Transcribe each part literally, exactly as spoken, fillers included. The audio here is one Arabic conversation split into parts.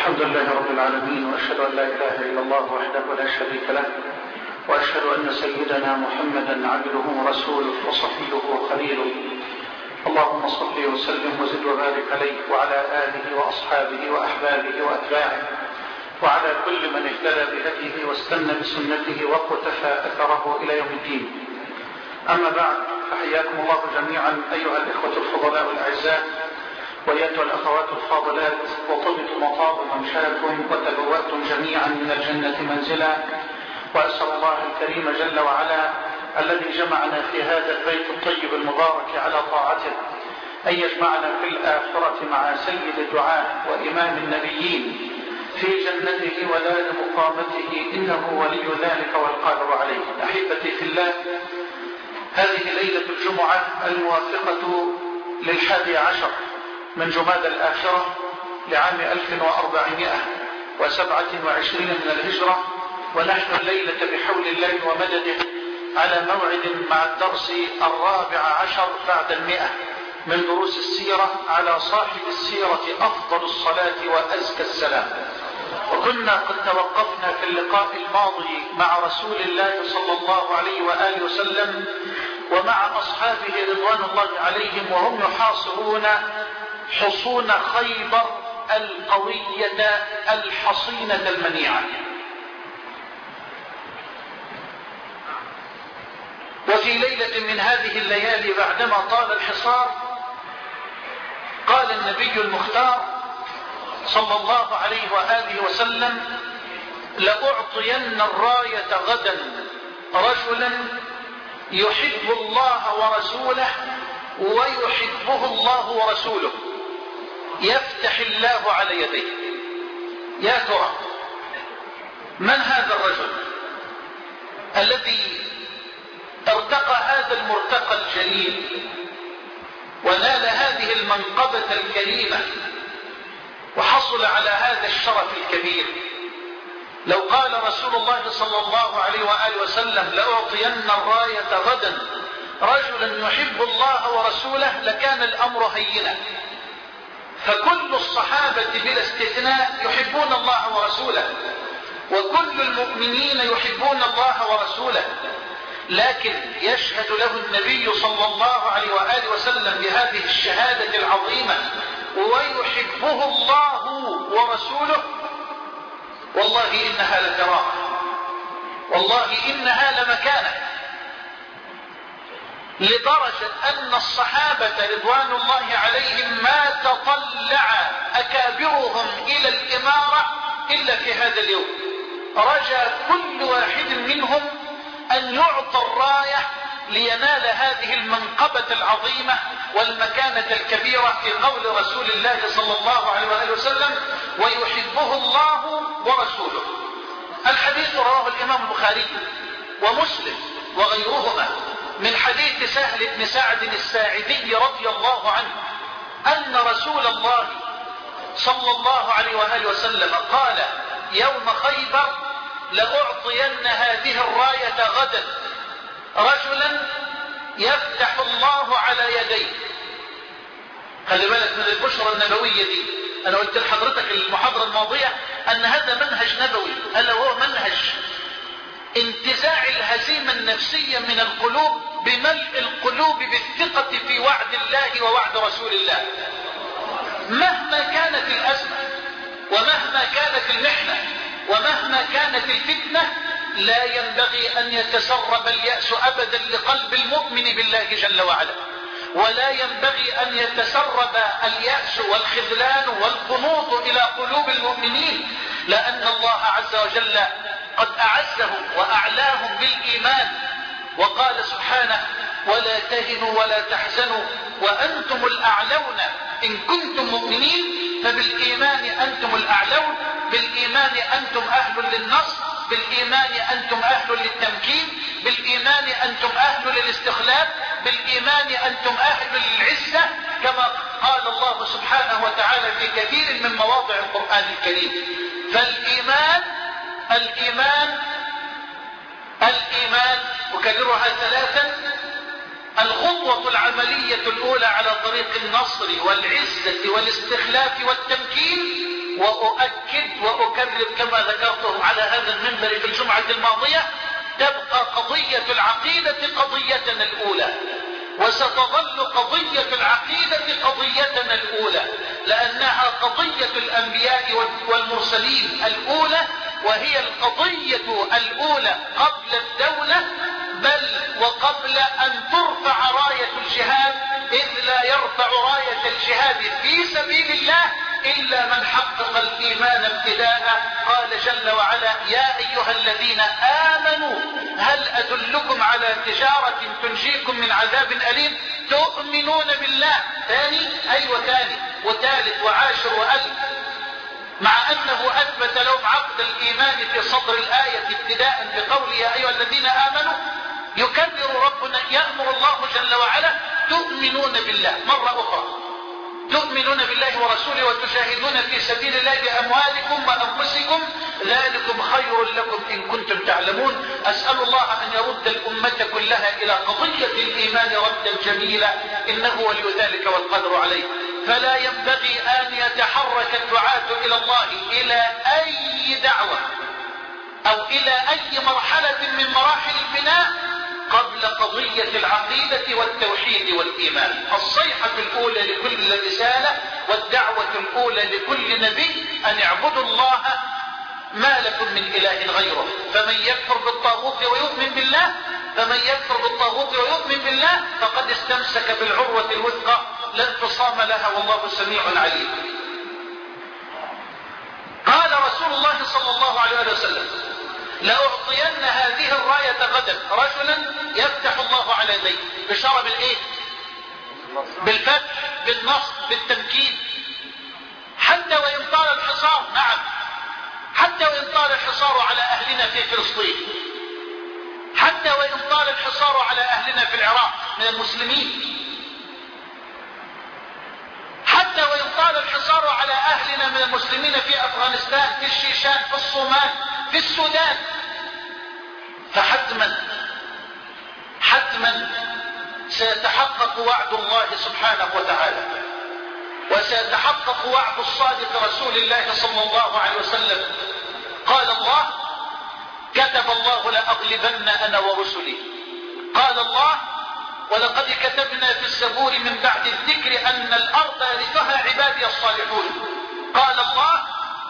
الحمد لله رب العالمين، وأشهد أن لا إله إلا الله وحده لا شريك له، وأشهد أن سيدنا محمدا عبده ورسوله وصفيه وخليله. اللهم صل وسلم وزد وبارك عليه وعلى آله وأصحابه وأحبابه وأتباعه وعلى كل من اهتدى بهديه واستنى بسنته وقتفى أثره إلى يوم الدين. أما بعد، فحياكم الله جميعا أيها الإخوة الفضلاء الأعزاء وأيتها الأخوات الفاضلات، وطبتم وطاب ممشاكم وتبوأتم جميعا من الجنة منزلا. وأسأل الله الكريم جل وعلا الذي جمعنا في هذا البيت الطيب المبارك على طاعته أن يجمعنا في الآخرة مع سيد الدعاء وإمام النبيين في جنته ودار مقامته، إنه ولي ذلك والقادر عليه. أحبتي في الله، هذه ليلة الجمعة الموافقة للحادي عشر من جمادى الآخرة لعام ألف وأربعمائة وسبعة وعشرين من الهجرة، ونحن الليلة بحول الله ومدده على موعد مع الدرس الرابع عشر بعد المئة من دروس السيرة على صاحب السيرة أفضل الصلاة وأزكى السلام. وكنا قد توقفنا في اللقاء الماضي مع رسول الله صلى الله عليه وآله وسلم ومع أصحابه رضوان الله عليهم وهم يحاصرون حصون خيبر القوية الحصينة المنيعة. وفي ليلة من هذه الليالي بعدما طال الحصار، قال النبي المختار صلى الله عليه وآله وسلم: لأعطين الراية غدا رجلا يحب الله ورسوله ويحبه الله ورسوله، يفتح الله على يديه. يا ترى من هذا الرجل الذي ارتقى هذا المرتقى الجليل ونال هذه المنقبة الكريمة وحصل على هذا الشرف الكبير؟ لو قال رسول الله صلى الله عليه وآله وسلم: لأعطين الراية غدا رجلا يحب الله ورسوله، لكان الأمر هينا. فكل الصحابة بلا استثناء يحبون الله ورسوله، وكل المؤمنين يحبون الله ورسوله، لكن يشهد له النبي صلى الله عليه وآله وسلم بهذه الشهادة العظيمة: ويحبه الله ورسوله. والله إنها لكرامة، والله إنها لمكانة، لدرجة أن الصحابة رضوان الله عليهم ما تطلع أكابرهم إلى الإمارة إلا في هذا اليوم. رجى كل واحد منهم أن يعطى الراية لينال هذه المنقبة العظيمة والمكانة الكبيرة في قول رسول الله صلى الله عليه وآله وسلم: ويحبه الله ورسوله. الحديث رواه الإمام البخاري ومسلم وغيرهما من حديث سهل بن سعد الساعدي رضي الله عنه أن رسول الله صلى الله عليه وآله وسلم قال يوم خيبر: لأعطين هذه الراية غدا رجلا يفتح الله على يديه. خلي بالك من البشرى النبوية دي. أنا قلت لحضرتك المحاضرة الماضية أن هذا منهج نبوي، ألا وهو منهج انتزاع الهزيمة النفسية من القلوب بملء القلوب بالثقة في وعد الله ووعد رسول الله. مهما كانت الأزمة ومهما كانت المحنة ومهما كانت الفتنة، لا ينبغي أن يتسرب اليأس أبدا لقلب المؤمن بالله جل وعلا، ولا ينبغي أن يتسرب اليأس والخذلان والقنوط إلى قلوب المؤمنين، لأن الله عز وجل قد أعزهم وأعلاهم بالإيمان، وقال سبحانه: ولا تهنوا ولا تحزنوا وأنتم الأعلون إن كنتم مؤمنين. فبالإيمان أنتم الأعلون، بالإيمان أنتم أهل للنصر، بالإيمان أنتم أهل للتمكين، بالإيمان أنتم أهل للاستخلاف، بالإيمان أنتم أهل للعزة، كما قال الله سبحانه وتعالى في كثير من مواضع القرآن الكريم. فالإيمان الإيمان الإيمان أكررها ثلاثا: الخطوة العملية الأولى على طريق النصر والعزة والاستخلاف والتمكين وأؤكد وأكرر كما ذكرته على هذا المنبر في الجمعة الماضية، تبقى قضية العقيدة قضيتنا الأولى، وستظل قضية العقيدة قضيتنا الأولى، لأنها قضية الأنبياء والمرسلين الأولى، وهي القضية الأولى قبل الدولة، بل وقبل أن ترفع راية الجهاد، إذ لا يرفع راية الجهاد في سبيل الله إلا من حقق الإيمان ابتداء. قال جل وعلا: يا أيها الذين آمنوا هل أدلكم على تجارة تنجيكم من عذاب أليم تؤمنون بالله. ثاني أيوة ثاني وثالث وعاشر وألف، مع أنه أثبت لهم عقد الإيمان في صدر الآية ابتداء بقول يا أيها الذين آمنوا، يكرر ربنا يأمر الله جل وعلا: تؤمنون بالله مرة أخرى، تؤمنون بالله ورسوله وتجاهدون في سبيل الله بأموالكم وأنفسكم ذلكم خير لكم إن كنتم تعلمون. أسأل الله أن يرد الأمة كلها إلى قضية الإيمان ردا جميلا، إنه ولي ذلك والقدر عليه. فلا ينبغي أن يتحرك الدعاة إلى الله إلى أي دعوة أو إلى أي مرحلة من مراحل البناء قبل قضية العقيدة والتوحيد والإيمان. الصيحة الأولى لكل رسالة والدعوة الأولى لكل نبي أن اعبدوا الله ما لكم من إله غيره. فمن يكفر بالطاغوت ويؤمن بالله فمن يكفر بالطاغوت ويؤمن بالله فقد استمسك بالعروة الوثقى لا انفصام لها، والله سميع عليم. قال رسول الله صلى الله عليه وسلم: لأعطين هذه الراية غدا رجلا يفتح الله على يديه. بشارة بالايه؟ بالفتح، بالنصر، بالتمكين. حتى وإن طال الحصار، نعم، حتى وإن طال الحصار على أهلنا في فلسطين، حتى وإن طال الحصار على أهلنا في العراق من المسلمين، حتى وإن طال الحصار على أهلنا من المسلمين في أفغانستان، في الشيشان، في الصومال، في السودان، فحتما حتما سيتحقق وعد الله سبحانه وتعالى، وسيتحقق وعد الصادق رسول الله صلى الله عليه وسلم. قال الله: كتب الله لأغلبن أنا ورسلي. قال الله: ولقد كتبنا في الزبور من بعد الذكر أن الأرض يرثها عبادي الصالحون. قال الله: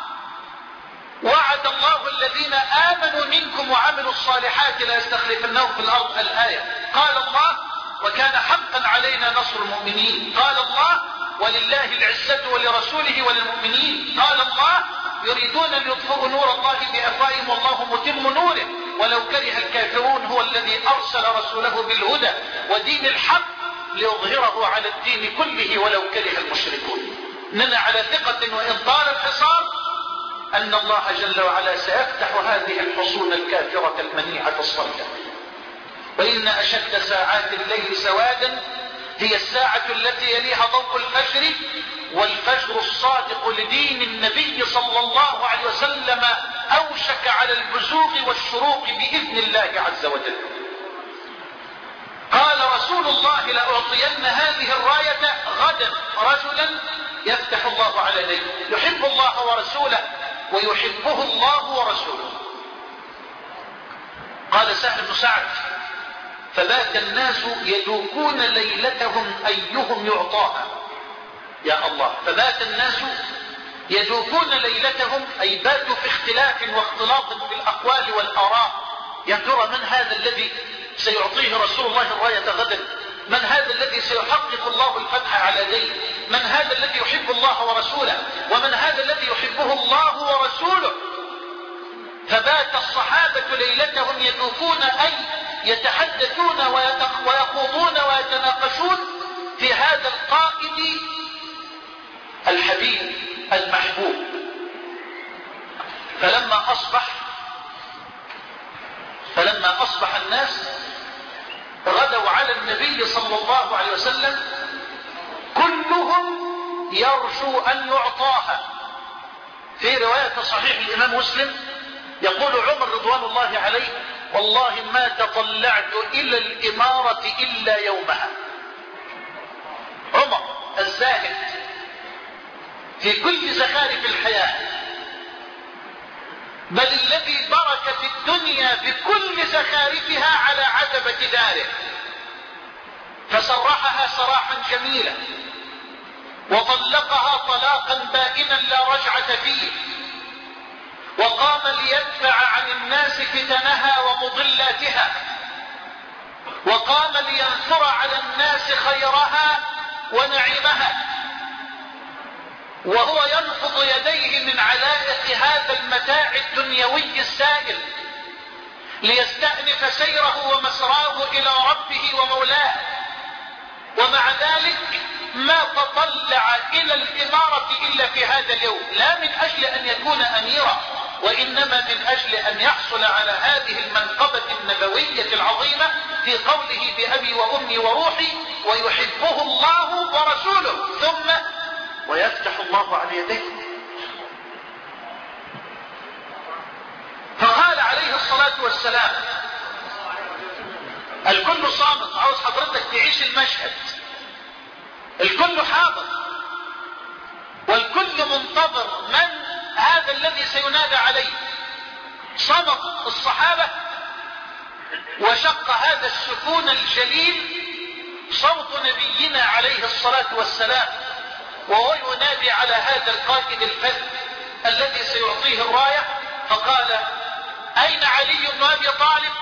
وعد الله الذين آمنوا منكم وعملوا الصالحات ليستخلفنهم في الأرض. الآية. قال الله: وكان حقا علينا نصر المؤمنين. قال الله: ولله العزة ولرسوله وللمؤمنين. قال الله: يريدون أن يطفئوا نور الله بأفواههم والله متم نوره ولو كره الكافرون. هو الذي أرسل رسوله بالهدى ودين الحق ليظهره على الدين كله ولو كره المشركون. إننا على ثقة وإن طال الحصار أن الله جل وعلا سيفتح هذه الحصون الكافرة المنيعة الصلدة. وإن أشد ساعات الليل سوادا هي الساعة التي يليها ضوء الفجر، والفجر الصادق لدين النبي صلى الله عليه وسلم أوشك على البزوغ والشروق بإذن الله عز وجل. قال رسول الله: لأعطين هذه الراية غدا رجلا يفتح الله على يديه، يحب الله ورسوله ويحبه الله ورسوله. قال سهل بن سعد: فبات الناس يدوكون ليلتهم أيهم يعطاها. يا الله، فبات الناس يدوكون ليلتهم، أي باتوا في اختلاف واختلاط في الأقوال والآراء. يا ترى من هذا الذي سيعطيه رسول الله الراية غدا؟ من هذا الذي سيحقق الله الفتح على يديه؟ من هذا الذي يحب الله ورسوله؟ ومن هذا الذي يحبه الله ورسوله؟ فبات الصحابة ليلتهم يدوكون، أي يتحدثون ويخوضون ويتناقشون في هذا القائد الحبيب المحبوب. فلما أصبح فلما أصبح الناس غدوا على النبي صلى الله عليه وسلم كلهم يرجو أن يعطاها. في رواية صحيح الإمام مسلم يقول عمر رضوان الله عليه: والله ما تطلعت إلى الإمارة إلا يومها. عمر الزاهد في كل زخارف الحياة، بل الذي برك في الدنيا بكل زخارفها على عتبة داره، فسرحها سراحا جميلا وطلقها طلاقا بائنا لا رجعة فيه، وقام ليدفع عن الناس فتنها ومضلاتها، وقام لينثر على الناس خيرها ونعيمها، وهو ينفض يديه من علائق هذا المتاع الدنيوي السائل ليستأنف سيره ومسراه إلى ربه ومولاه. ومع ذلك ما تطلع إلى الإمارة إلا في هذا اليوم، لا من أجل أن يكون أميرا، وإنما من أجل أن يحصل على هذه المنقبة النبوية العظيمة في قوله بأبي وأمي وروحي ويحبه الله ورسوله، ثم ويفتح الله على يديه. فقال عليه الصلاة والسلام: الكل صامت، عاوز حضرتك تعيش المشهد، الكل حاضر والكل منتظر من هذا الذي سينادى عليه. صمت الصحابة وشق هذا السكون الجليل صوت نبينا عليه الصلاة والسلام وهو ينادي على هذا القائد الفذ الذي سيعطيه الراية، فقال: أين علي بن أبي طالب؟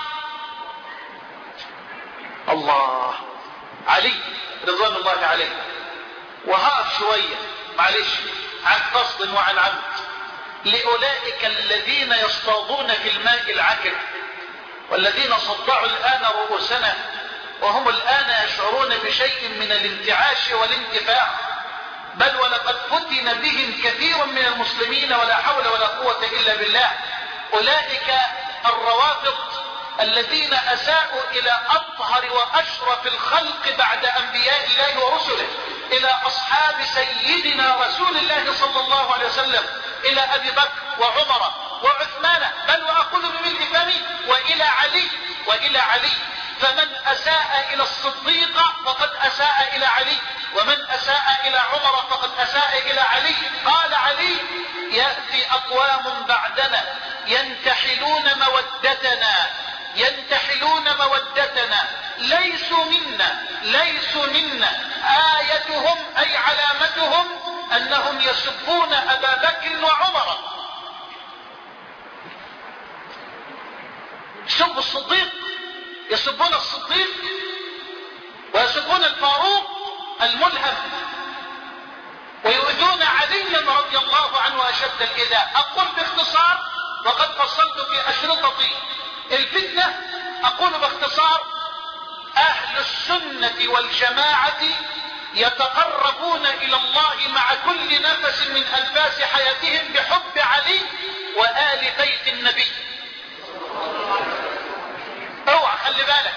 الله، علي رضوان الله عليه. وهقف شوية معلش عن قصد وعن عمد لأولئك الذين يصطادون في الماء العكر، والذين صدعوا الآن رؤوسنا وهم الآن يشعرون بشيء من الانتعاش والانتفاع، بل ولقد فتن بهم كثير من المسلمين ولا حول ولا قوة إلا بالله. أولئك الروافض الذين أساءوا إلى أطهر وأشرف الخلق بعد أنبياء الله ورسله، إلى أصحاب سيدنا رسول الله صلى الله عليه وسلم، إلى أبي بكر وعمر وعثمان، بل وأقول بملء فمي وإلى علي وإلى علي. فمن أساء إلى الصديق فقد أساء إلى علي، ومن أساء إلى عمر فقد أساء إلى علي. قال علي: يأتي أقوام بعدنا ينتحلون مودتنا ينتحلون مودتنا ليسوا منا ليسوا منا آيتهم أي علامتهم أنهم يسبون أبا بكر وعمر، سب الصديق، يسبون الصديق ويسبون الفاروق الملهم، ويؤذون عليا رضي الله عنه أشد الإيذاء. أقول باختصار وقد فصلت في أشرطتي الفتنة، أقول باختصار: أهل السنة والجماعة يتقربون إلى الله مع كل نفس من أنفاس حياتهم بحب علي وآل بيت النبي. اوعى خلي بالك،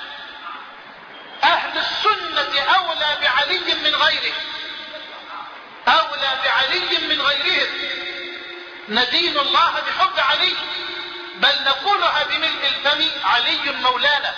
أهل السنة أولى بعلي من غيره، أولى بعلي من غيرهم. ندين الله بحب علي، بل نقولها بملء الفم: علي مولانا،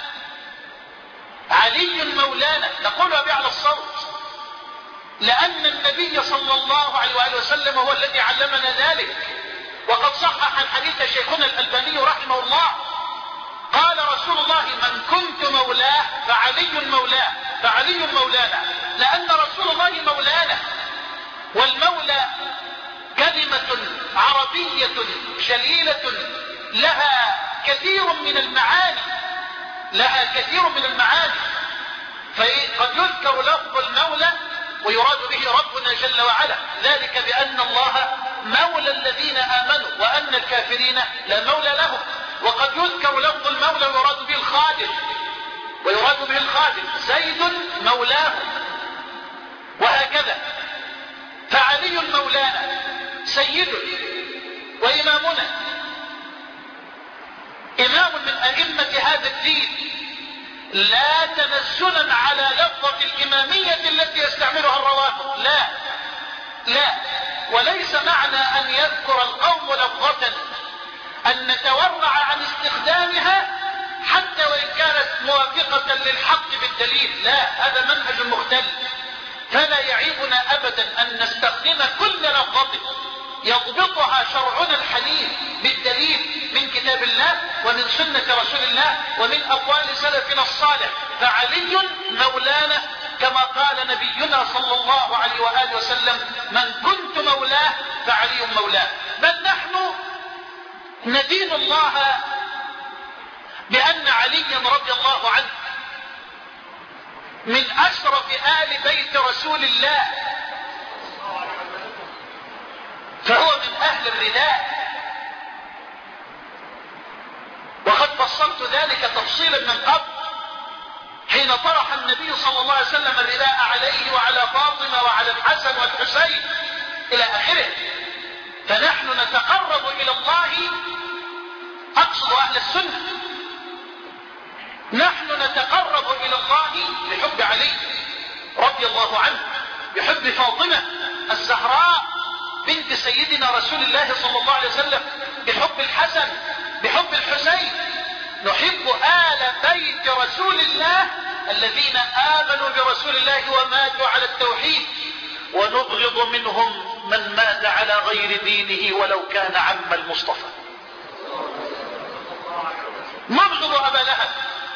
علي مولانا، نقولها بأعلى الصوت، لأن النبي صلى الله عليه وآله وسلم هو الذي علمنا ذلك. وقد صحح الحديث شيخنا الألباني رحمه الله، قال رسول الله: من كنت مولاه فعلي مولاه، فعلي مولانا، لأن رسول الله مولانا. والمولى كلمة عربية جليلة لها كثير من المعاني، لها كثير من المعاني. فقد يذكر لفظ المولى ويراد به ربنا جل وعلا، ذلك بأن الله مولى الذين آمنوا وأن الكافرين لا مولى لهم. وقد يذكر لفظ المولى ويراد به الخادم، ويراد به الخادم، زيد مولاه، وهكذا. فعلي مولانا سيد وإمامنا، إمام من أئمة هذا الدين، لا تنزلا على لفظة الإمامية التي يستعملها الروافض، لا لا وليس معنى أن يذكر القوم لفظة أن نتورع عن استخدامها حتى وإن كانت موافقة للحق بالدليل، لا، هذا منهج مختلف. فلا يعيبنا أبدا أن نستخدم كل لفظة يضبطها شرعنا الحنيف بالدليل من كتاب الله ومن سنة رسول الله ومن أقوال سلفنا الصالح. فعلي مولانا كما قال نبينا صلى الله عليه وآله وسلم: من كنت مولاه فعلي مولاه. بل نحن ندين الله بأن عليا رضي الله عنه من أشرف آل بيت رسول الله، فهو من أهل الرداء، وقد فصلت ذلك تفصيلا من قبل حين طرح النبي صلى الله عليه وسلم الرداء عليه وعلى فاطمة وعلى الحسن والحسين إلى آخره. فنحن نتقرب إلى الله، أقصد أهل السنة، نحن نتقرب إلى الله بحب علي رضي الله عنه، بحب فاطمة الزهراء بنت سيدنا رسول الله صلى الله عليه وسلم، بحب الحسن، بحب الحسين. نحب آل بيت رسول الله الذين آمنوا برسول الله وماتوا على التوحيد، ونبغض منهم من مات على غير دينه ولو كان عم المصطفى. نبغض أبا لهب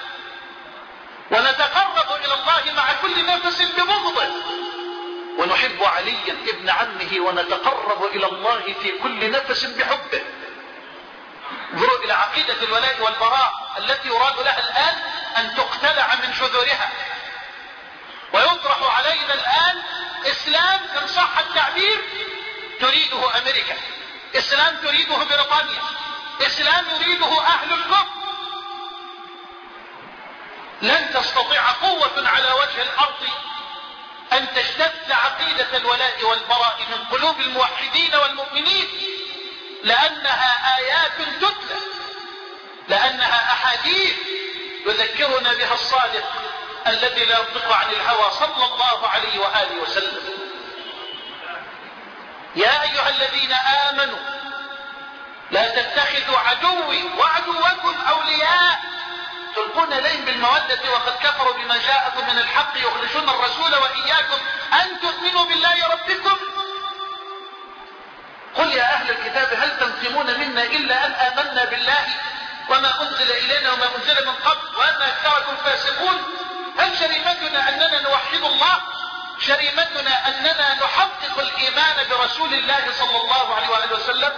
ونتقرب إلى الله مع كل نفس ببغضه، ونحب عليا ابن عمه ونتقرب إلى الله في كل نفس بحبه. انظروا إلى عقيدة الولاء والبراء التي يراد لها الآن أن تقتلع من شذورها، ويطرح علينا الآن إسلام إن صح التعبير تريده أمريكا، إسلام تريده بريطانيا، إسلام يريده أهل الكفر. لن تستطيع قوة على وجه الأرض أن تجتث عقيدة الولاء والبراء من قلوب الموحدين والمؤمنين، لأنها آيات تتلى، لأنها أحاديث يذكرنا بها الصادق الذي لا ينطق عن الهوى صلى الله عليه وآله وسلم. يا أيها الذين آمنوا لا تتخذوا عدوي وعدوكم أولياء تلقون إليهم بالمودة وقد كفروا بما جاءكم من الحق يخرجون الرسول وإياكم أن تؤمنوا بالله ربكم. قل يا أهل الكتاب هل تنقمون منا إلا أن آمنا بالله وما أنزل إلينا وما أنزل من قبل وأن أكثركم فاسقون؟ هل شريمتنا أننا نوحد الله؟ شريمتنا أننا نحقق الإيمان برسول الله صلى الله عليه وآله وسلم؟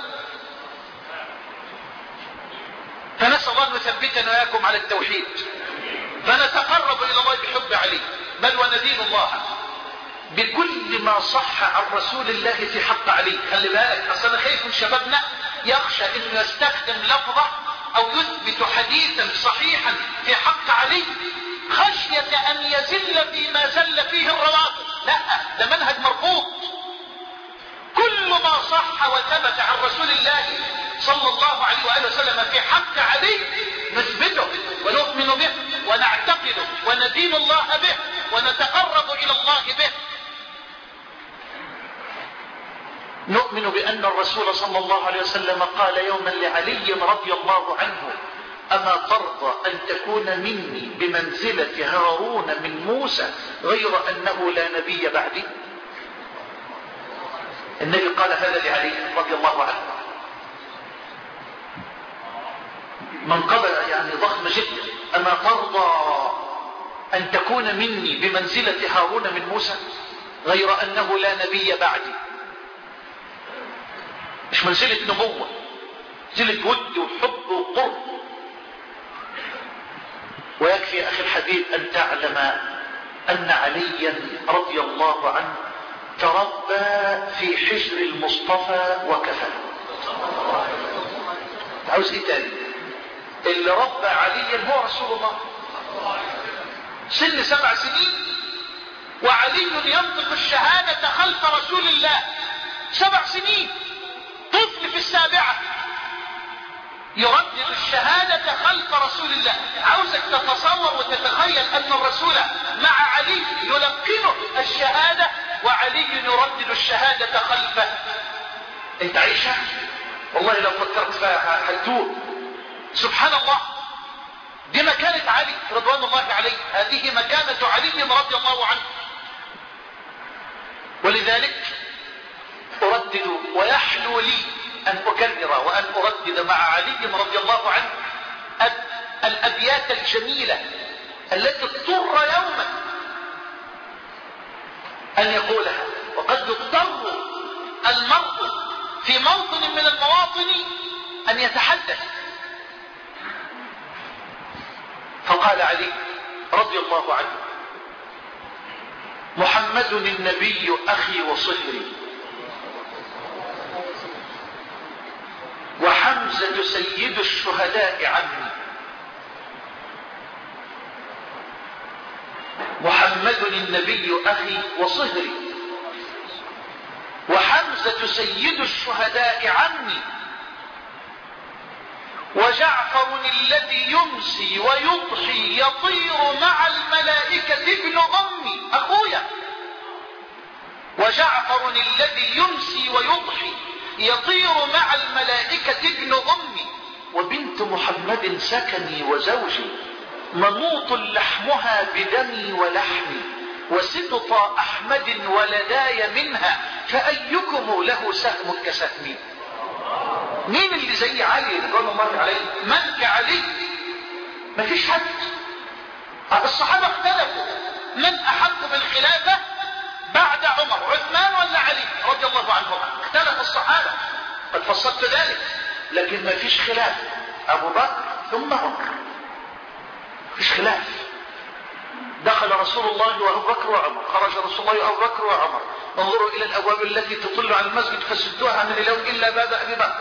فنسأل الله أن يثبتنا وإياكم على التوحيد، فنتقرب إلى الله بحب علي، بل وندين الله بكل ما صح عن رسول الله في حق علي. خلي بالك، أصل أنا خايف من شبابنا يخشى إنه يستخدم لفظة أو يثبت حديثا صحيحا في حق علي خشية أن يزل فيما زل فيه الروافض. لا، ده منهج مرفوض. كل ما صح وثبت عن رسول الله صلى الله عليه وآله وسلم في حق علي نثبته ونؤمن به ونعتقده وندين الله به ونتقرب إلى الله به. نؤمن بأن الرسول صلى الله عليه وسلم قال يوما لعلي رضي الله عنه: أما ترضى أن تكون مني بمنزلة هارون من موسى غير أنه لا نبي بعدي؟ النبي قال هذا لعلي رضي الله عنه، منقبة يعني ضخمة جدا. أما ترضى أن تكون مني بمنزلة هارون من موسى غير أنه لا نبي بعدي؟ مش منزلة نبوة، منزلة ود وحب وقرب. ويكفي أخي الحبيب أن تعلم أن عليا رضي الله عنه تربى في حجر المصطفى وكفى. عاوز ايه تاني؟ اللي ربى عليا هو رسول الله. سن سبع سنين وعلي ينطق الشهادة خلف رسول الله. سبع سنين، طفل في السابعة يردد الشهادة خلف رسول الله. عاوزك تتصور وتتخيل أن الرسول مع علي يلقنه الشهادة وعلي يردد الشهادة خلفه. انت عايشها؟ والله لو فكرت فيها هتدور. سبحان الله، دي مكانة علي رضوان الله عليه، هذه مكانة علي رضي الله عنه. ولذلك أردد ويحلو لي أن أكرر وأن أردد مع علي رضي الله عنه الأبيات الجميلة التي اضطر يوما أن يقولها. وقد يضطر المرء في موطن من المواطن أن يتحدث. فقال علي رضي الله عنه: محمد النبي أخي وصهري، وحمزة سيد الشهداء عمي. محمد النبي أخي وصهري، وحمزة سيد الشهداء عمي، وجعفر الذي يمسي ويضحي يطير مع الملائكة ابن أمي أخويا. وجعفر الذي يمسي ويضحي يطير مع الملائكة ابن أمي، وبنت محمد سكني وزوجي، منوط لحمها بدمي ولحمي، وسبط أحمد ولداي منها، فأيكم له سهم كسهمي. مين اللي زي علي رضوان الله عليه؟ من كعلي؟ مفيش حد. الصحابة اختلفوا من أحق بالخلافة بعد عمر، عثمان ولا علي رضي الله عنهما؟ اختلف الصحابة، قد فصلت ذلك، لكن مفيش خلاف، أبو بكر ثم عمر، مفيش خلاف. دخل رسول الله وأبو بكر وعمر، خرج رسول الله وأبو بكر وعمر. انظروا إلى الأبواب التي تطل على المسجد فسدوها من اليوم إلا باب أبي بكر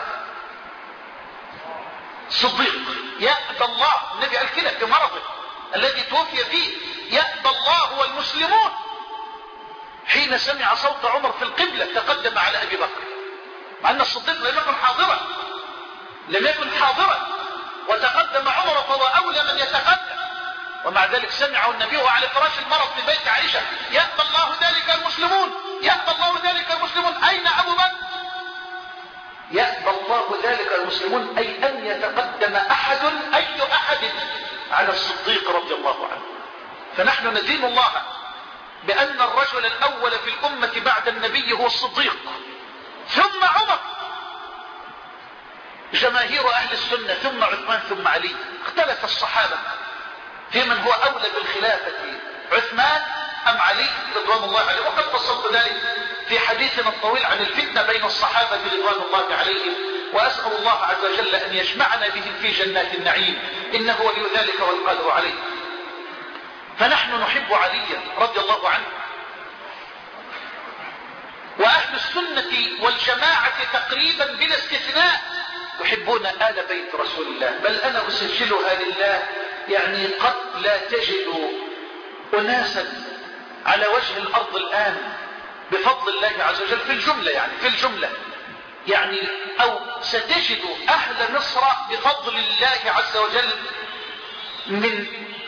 صديق. يأبى الله، النبي قال كده في مرضه الذي توفي فيه: يأبى الله والمسلمون. حين سمع صوت عمر في القبلة تقدم على أبي بكر، مع أن الصديق لم يكن حاضرا لم يكن حاضرا وتقدم عمر فهو أولى من يتقدم، ومع ذلك سمعه النبي على فراش المرض في بيت عائشة: يأبى الله ذلك المسلمون، يأبى الله ذلك المسلمون. أين أبو بكر؟ يأبى الله ذلك المسلمون، أي أن يتقدم أحد، أي أحد، على الصديق رضي الله عنه. فنحن ندين الله بأن الرجل الأول في الأمة بعد النبي هو الصديق، ثم عمر، جماهير أهل السنة، ثم عثمان، ثم علي. اختلف الصحابة في من هو أولى بالخلافة، عثمان أم علي رضوان الله عليه، وقد فصلت ذلك في حديثنا الطويل عن الفتنة بين الصحابة رضوان الله عليهم، وأسأل الله عز وجل أن يجمعنا بهم في جنات النعيم، إنه ولي ذلك والقادر عليه. فنحن نحب عليا رضي الله عنه، وأهل السنة والجماعة تقريبا بلا استثناء يحبون آل بيت رسول الله، بل أنا أسجلها لله، يعني قد لا تجد أناسا على وجه الأرض الآن بفضل الله عز وجل في الجملة، يعني في الجملة يعني أو ستجد أهل مصر بفضل الله عز وجل من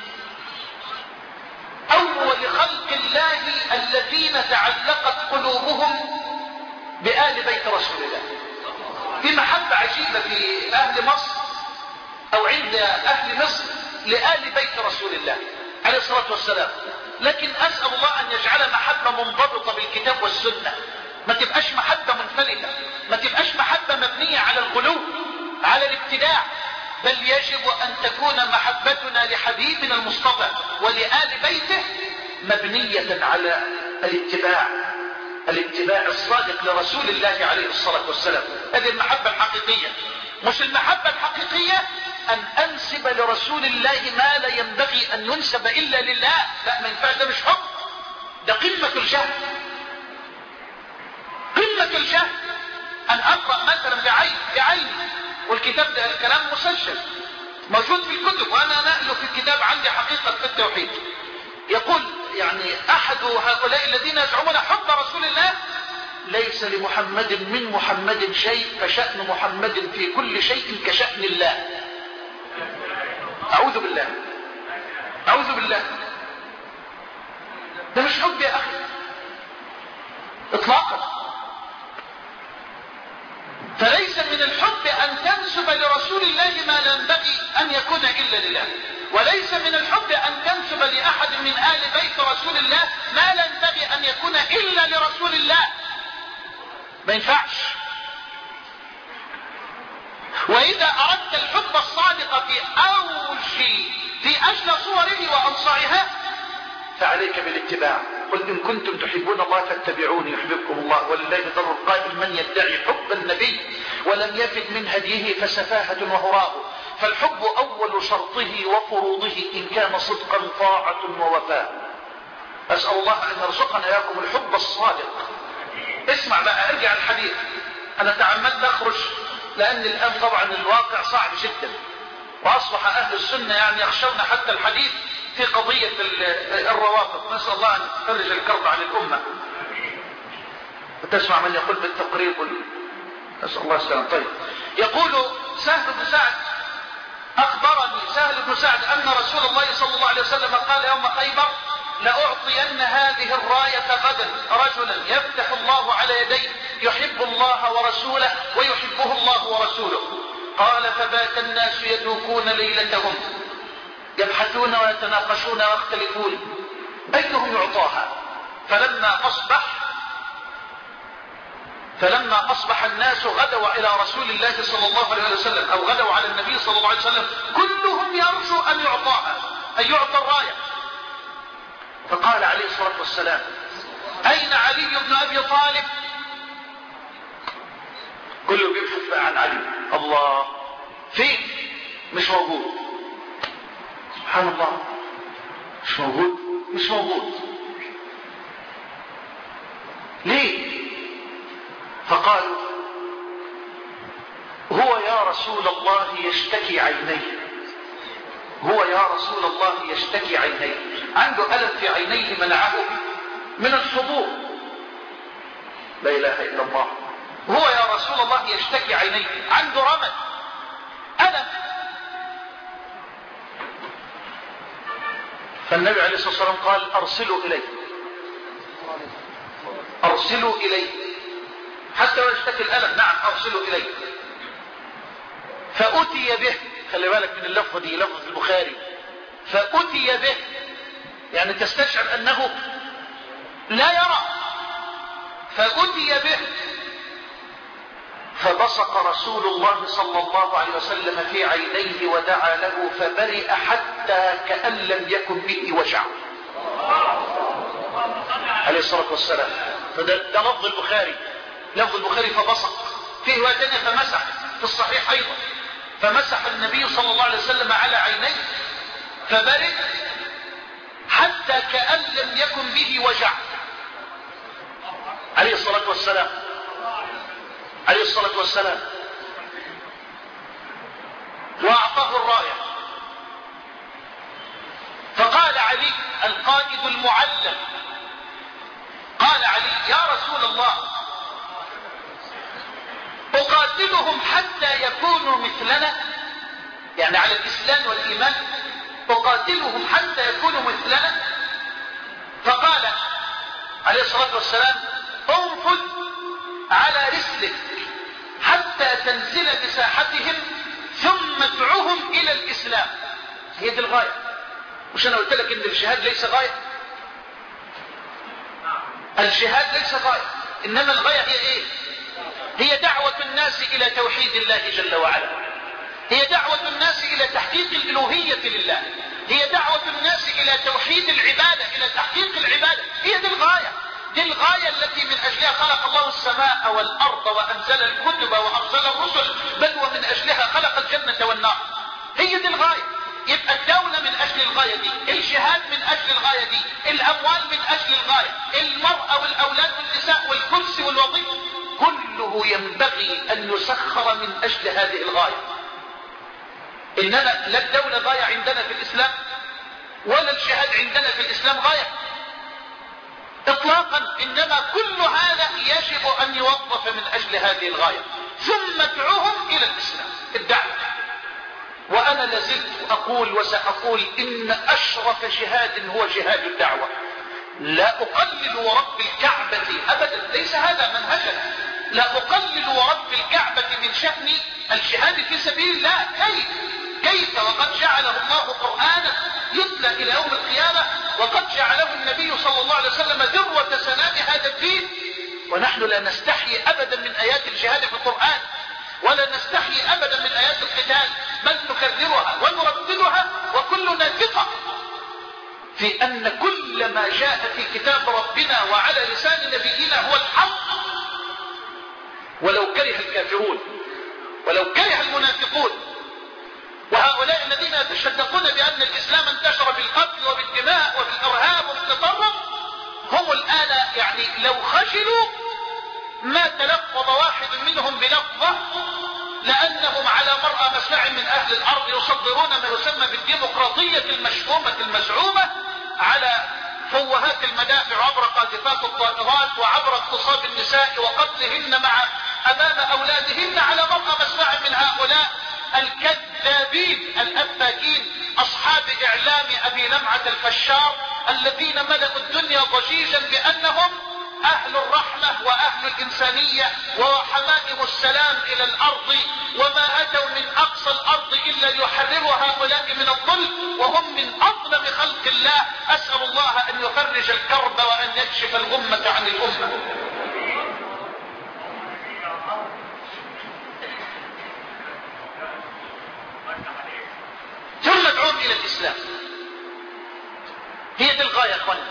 أول خلق الله الذين تعلقت قلوبهم بآل بيت رسول الله، في محبة عجيبة في أهل مصر أو عند أهل مصر لآل بيت رسول الله عليه الصلاة والسلام. لكن أسأل الله أن يجعل محبة منضبطة بالكتاب والسنة، ما تبقاش محبة منفلتة، ما تبقاش محبة مبنية على الغلو، على الابتداع، بل يجب أن تكون محبتنا لحبيبنا المصطفى ولآل بيته مبنية على الاتباع، الاتباع الصادق لرسول الله عليه الصلاة والسلام. هذه المحبة الحقيقية، مش المحبة الحقيقية أن أنسب لرسول الله ما لا ينبغي أن ينسب إلا لله، لا، ما ينفعش، ده مش حب، ده قمة الجهل، قمة الجهل. أن أقرأ مثلا بعين بعيني، والكتاب ده الكلام مسجل موجود في الكتب، وأنا نقله في الكتاب عندي حقيقة في التوحيد، يقول يعني أحد هؤلاء الذين يزعمون حب رسول الله: ليس لمحمد من محمد شيء، فشأن محمد في كل شيء كشأن الله. أعوذ بالله، أعوذ بالله، ده مش حب يا أخي إطلاقا. فليس من الحب أن تنسب لرسول الله ما لا ينبغي أن يكون إلا لله. وليس من الحب أن تنسب لأحد من آل بيت رسول الله ما لا ينبغي أن يكون إلا لرسول الله، ما ينفعش. وإذا أردت الحب الصادق في أوج في أجل صوره وأنصارها فعليك بالاتباع. قل إن كنتم تحبون الله فاتبعوني يحببكم الله. ولله در القائل من يدعي حب النبي ولم يفد من هديه فسفاهة وهراء. فالحب أول شرطه وفروضه إن كان صدقا طاعة ووفاء. أسأل الله أن يرزقنا إياكم الحب الصادق. اسمع بقى، ارجع الحديث. أنا تعمدت أخرج لأن الآن طبعا الواقع صعب جدا، وأصبح أهل السنة يعني يخشون حتى الحديث في قضية الروافض. نسأل الله أن يفرج الكرب عن الأمة. وتسمع من يقول بالتقريب، نسأل الله السلام. طيب، يقول سهل بن سعد: أخبرني سهل بن سعد أن رسول الله صلى الله عليه وسلم قال يوم خيبر: لأعطين هذه الراية غدا رجلا يفتح الله على يديه يحب الله ورسوله ويحبه الله ورسوله. قال: فبات الناس يدوكون ليلتهم يبحثون ويتناقشون ويختلفون أيهم يعطاها. فلما أصبح فلما أصبح الناس غدوا إلى رسول الله صلى الله عليه وسلم، أو غدوا على النبي صلى الله عليه وسلم، كلهم يرجو أن يعطاها، أن يعطى الراية. فقال عليه الصلاة والسلام: أين علي بن أبي طالب؟ كله بيبحث بقى عن علي. الله، فين؟ مش موجود. سبحان الله، مش موجود مش موجود ليه؟ فقالوا: هو يا رسول الله يشتكي عينيه، هو يا رسول الله يشتكي عينيه، عنده ألم في عينيه منعه من الحضور. لا إله إلا الله. هو يا رسول الله يشتكي عينيه، عنده رمد، ألم. فالنبي عليه الصلاة والسلام قال: أرسلوا إليه، أرسلوا إليه حتى لو يشتكي الألم. نعم، أرسلوا إليه. فأتي به، خلي بالك من اللفظة دي، لفظ البخاري. فأتي به يعني تستشعر أنه لا يرى. فأتي به فبصق رسول الله صلى الله عليه وسلم في عينيه ودعا له فبرئ حتى كأن لم يكن به وجع عليه الصلاة والسلام. فده ده لفظ البخاري، لفظ البخاري. فبصق. فيه رواية ثانية فمسح في الصحيح أيضا. فمسح النبي صلى الله عليه وسلم على عينيه فبرئ حتى كأن لم يكن به وجع عليه الصلاة والسلام، عليه الصلاة والسلام. وأعطاه الراية. فقال علي القائد المعلم، قال علي: يا رسول الله، أقاتلهم حتى يكونوا مثلنا، يعني على الإسلام والإيمان، أقاتلهم حتى يكونوا مثلنا. فقال عليه الصلاة والسلام: انفذ على رسلك حتى تنزل بساحتهم ثم ادعوهم إلى الإسلام. هي دي الغاية. مش أنا قلت لك إن الجهاد ليس غاية؟ الجهاد ليس غاية، إنما الغاية هي إيه؟ هي دعوة الناس إلى توحيد الله جل وعلا، هي دعوة الناس إلى تحقيق الألوهية لله، هي دعوة الناس إلى توحيد العبادة، إلى تحقيق العبادة. هي دي الغاية، دي الغاية التي من أجلها خلق الله السماء والأرض وأنزل الكتب وأرسل الرسل، بل ومن أجلها خلق الجنة والنار. هي دي الغاية. يبقى الدولة من أجل الغاية دي، الجهاد من أجل الغاية دي، الأموال من أجل الغاية، المرأة والأولاد والنساء والكرسي والوظيفة، كله ينبغي أن يسخر من أجل هذه الغاية. إننا لا الدولة غاية عندنا في الإسلام ولا الجهاد عندنا في الإسلام غاية إطلاقا، إنما كل هذا يجب أن يوظف من أجل هذه الغاية. ثم ادعوهم إلى الإسلام، الدعوة. وأنا لازلت أقول وسأقول إن أشرف جهاد هو جهاد الدعوة. لا أقلل ورب الكعبة أبدا، ليس هذا منهجنا. لا أقلل ورب الكعبة من شأن الجهاد في سبيل الله. كيف كيف وقد جعله الله قرآنا يتلى إلى يوم القيامة، وقد جعله النبي صلى الله عليه وسلم ذروة سنام هذا الدين، ونحن لا نستحي أبدا من آيات الجهاد في القرآن، ولا نستحي أبدا من آيات القتال، بل نكررها ونرددها، وكلنا ثقة في أن كل ما جاء في كتاب ربنا وعلى لسان نبينا هو الحق، ولو كره الكافرون ولو كره المنافقون. وهؤلاء الذين يتشدقون بأن الإسلام انتشر بالقتل وبالدماء وبالإرهاب وبالتطرف، هم الآن يعني لو خجلوا ما تلفظ واحد منهم بلفظة، لأنهم على مرأى مسمع من أهل الأرض يصدرون ما يسمى بالديمقراطية المشؤومة المزعومة على فوهات المدافع وعبر قاذفات الطائرات وعبر اغتصاب النساء وقتلهن مع أمام أولادهن، على مرأى مسمع من هؤلاء الكذابين الأفاكين أصحاب إعلام أبي لمعة الفشار، الذين ملأوا الدنيا ضجيجا بأنهم أهل الرحمة وأهل الإنسانية وحمائم السلام إلى الأرض، وما أتوا من أقصى الأرض إلا ليحرروا هؤلاء من الظلم، وهم من أظلم خلق الله. أسأل الله أن يفرج الكرب وأن يكشف الغمة عن الأمة. ثم ادعوهم إلى الإسلام، هي دي الغاية يا أخواني.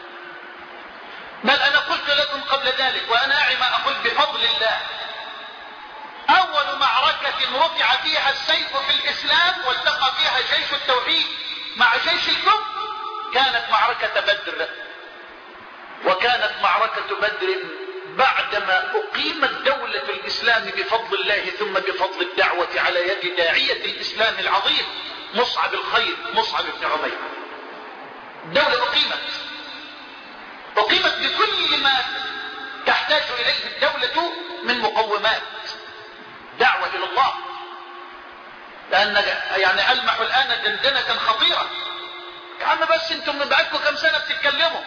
بل أنا قلت لكم قبل ذلك وأنا أعي ما أقول بفضل الله، أول معركة رفع فيها السيف في الإسلام والتقى فيها جيش التوحيد مع جيش الكفر كانت معركة بدر. وكانت معركة بدر بعدما أقيمت دولة الإسلام بفضل الله ثم بفضل الدعوة على يد داعية الإسلام العظيم مصعب الخير مصعب بن عمير. الدولة أقيمت أقيمت بكل ما تحتاج إليه الدولة من مقومات دعوة إلى الله، لأن يعني ألمح الآن دندنة خطيرة. يا عم بس انتم من بعدكم كم سنة بتتكلموا،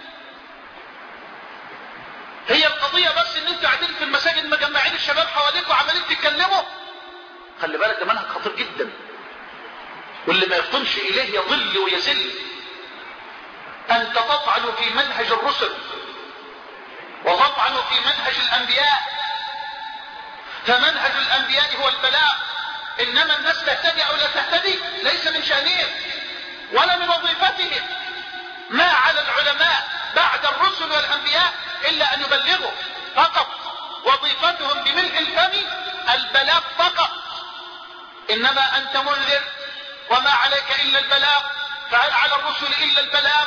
هي القضية بس ان انتوا قاعدين في المساجد مجمعين الشباب حواليكم وعمالين تتكلموا. خلي بالك ده منهج خطير جدا، واللي ما يفطنش إليه يضل ويزل. أنت تطعن في منهج الرسل وتطعن في منهج الأنبياء، فمنهج الأنبياء هو البلاغ، إنما الناس تهتدي أو لا تهتدي ليس من شأنهم ولا من وظيفتهم. ما على العلماء بعد الرسل والأنبياء إلا أن يبلغوا فقط، وظيفتهم بملء الفم البلاغ فقط. إنما أنت منذر وما عليك إلا البلاغ، فهل على الرسل إلا البلاغ؟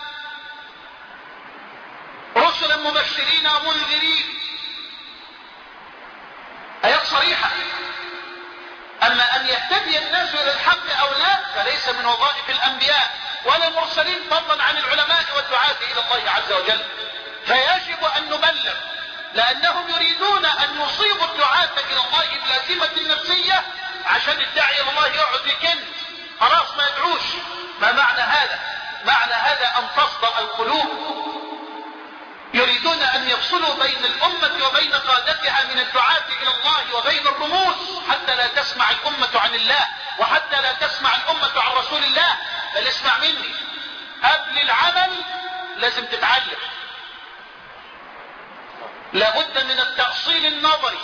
رسلا مبشرين ومنذرين، آيات صريحة. أما أن يهتدي الناس إلى الحق أو لا فليس من وظائف الأنبياء ولا المرسلين، فضلا عن العلماء والدعاة إلى الله عز وجل. فيجب أن نبلغ، لأنهم يريدون أن يصيبوا الدعاة إلى الله بلازمة النفسية، عشان الداعي إلى الله يقعد يكن خلاص ما يدعوش. ما معنى هذا؟ معنى هذا أن تصدأ القلوب. يريدون أن يفصلوا بين الأمة وبين قادتها من الدعاة إلى الله وبين الرموز، حتى لا تسمع الأمة عن الله وحتى لا تسمع الأمة عن رسول الله. بل اسمع مني، قبل العمل لازم تتعلم، لابد من التأصيل النظري.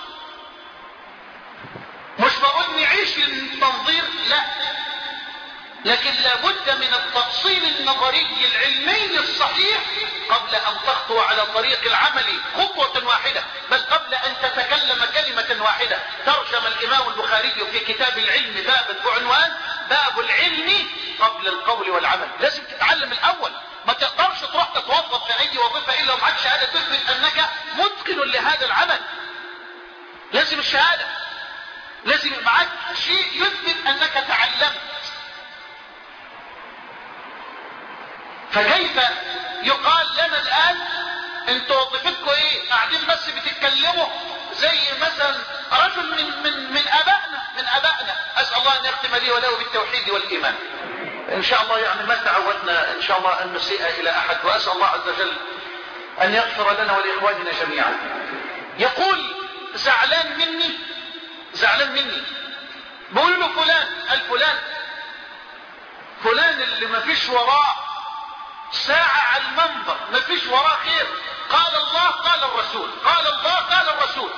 مش بقول نعيش للتنظير، لا، لكن لابد من التأصيل النظري العلمي الصحيح قبل أن تخطو على طريق العمل خطوة واحدة، بل قبل أن تتكلم كلمة واحدة. ترجم الإمام البخاري في كتاب العلم باب بعنوان باب العلم قبل القول والعمل. لازم تتعلم الأول، ما تقدرش تروح تتوظف في أي وظيفة إلا ومعك شهادة تثبت أنك متقن لهذا العمل. لازم الشهادة، لازم معك شيء يثبت أنك تعلمت. فكيف يقال لنا الآن انتوا وظيفتكم ايه؟ قاعدين بس بتتكلموا زي مثلا رجل من من من ابائنا من ابائنا اسال الله ان يختم لي وله بالتوحيد والايمان. ان شاء الله يعني ما تعودنا ان شاء الله ان نسيء الى احد، واسال الله عز وجل ان يغفر لنا ولاخواننا جميعا. يقول زعلان مني زعلان مني. بقول له فلان، الفلان فلان اللي ما فيش وراه ساعة على المنبر، ما فيش وراه خير، قال الله قال الرسول، قال الله قال الرسول.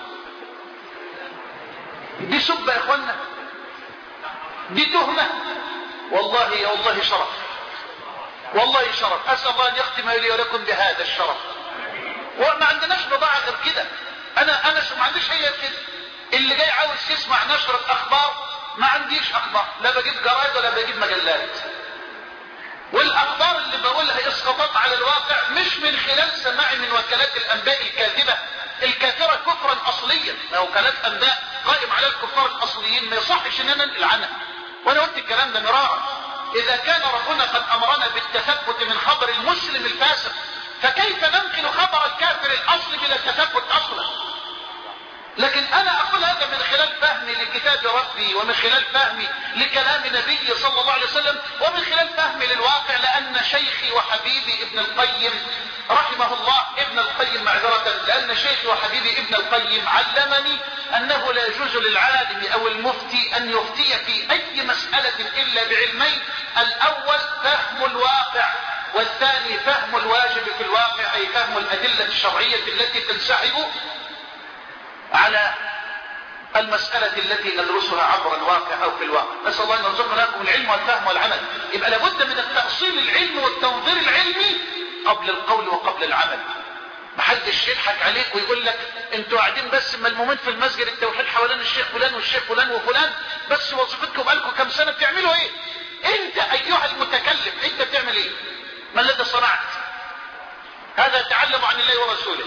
دي سبة يا اخوانا، دي تهمة. والله يا والله شرف، والله شرف. اسأل الله ان يختم لي ولكم بهذا الشرف. وما عندناش بضاعة غير كده. انا انا ما عنديش هي كده. اللي جاي عاوز يسمع نشرة اخبار، ما عنديش اخبار، لا بجيب جرايد ولا بجيب مجلات. والاخبار اللي بقولها اسقاطات على الواقع، مش من خلال سماعي من وكالات الانباء الكاذبة الكافرة كفرا اصليا. وكالات انباء قائم على الكفار الاصليين، ما يصحش ان انا انقل عنها. وانا قلت الكلام ده مرارا. اذا كان ربنا قد امرنا بالتثبت من خبر المسلم الفاسق، فكيف ننقل خبر الكافر الاصلي بلا تثبت اصلا؟ لكن انا اقول هذا من خلال فهمي لكتاب ربي، ومن خلال فهمي لكلام نبي صلى الله عليه وسلم، ومن خلال فهمي للواقع. لان شيخي وحبيبي ابن القيم رحمه الله، ابن القيم معذرة، لان شيخي وحبيبي ابن القيم علمني انه لا يجوز للعالم او المفتي ان يفتي في اي مسألة الا بعلمين: الاول فهم الواقع، والثاني فهم الواجب في الواقع، اي فهم الادلة الشرعية التي تنسحب على المسألة التي ندرسها عبر الواقع او في الواقع. نسأل الله ان يرزقنا لكم العلم والفهم والعمل. يبقى لابد من التأصيل العلمي والتنظير العلمي قبل القول وقبل العمل. محدش يضحك عليك ويقول لك انتوا قاعدين بس ملمومين في المسجد التوحيد حوالين الشيخ فلان والشيخ فلان وفلان، بس وظيفتكم بقالكم كم سنة بتعملوا ايه؟ انت ايها المتكلم انت بتعمل ايه؟ ما الذي صنعت؟ هذا تعلم عن الله ورسوله.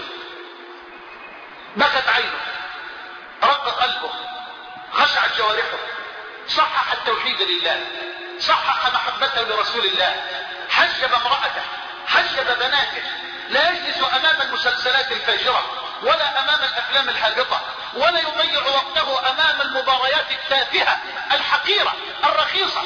بكت عينه، رق قلبه، خشعت جوارحه، صحح التوحيد لله، صحح محبته لرسول الله، حجب امرأته، حجب بناته، لا يجلس امام المسلسلات الفاجرة ولا امام الافلام الهابطة، ولا يضيع وقته امام المباريات التافهة الحقيرة الرخيصة،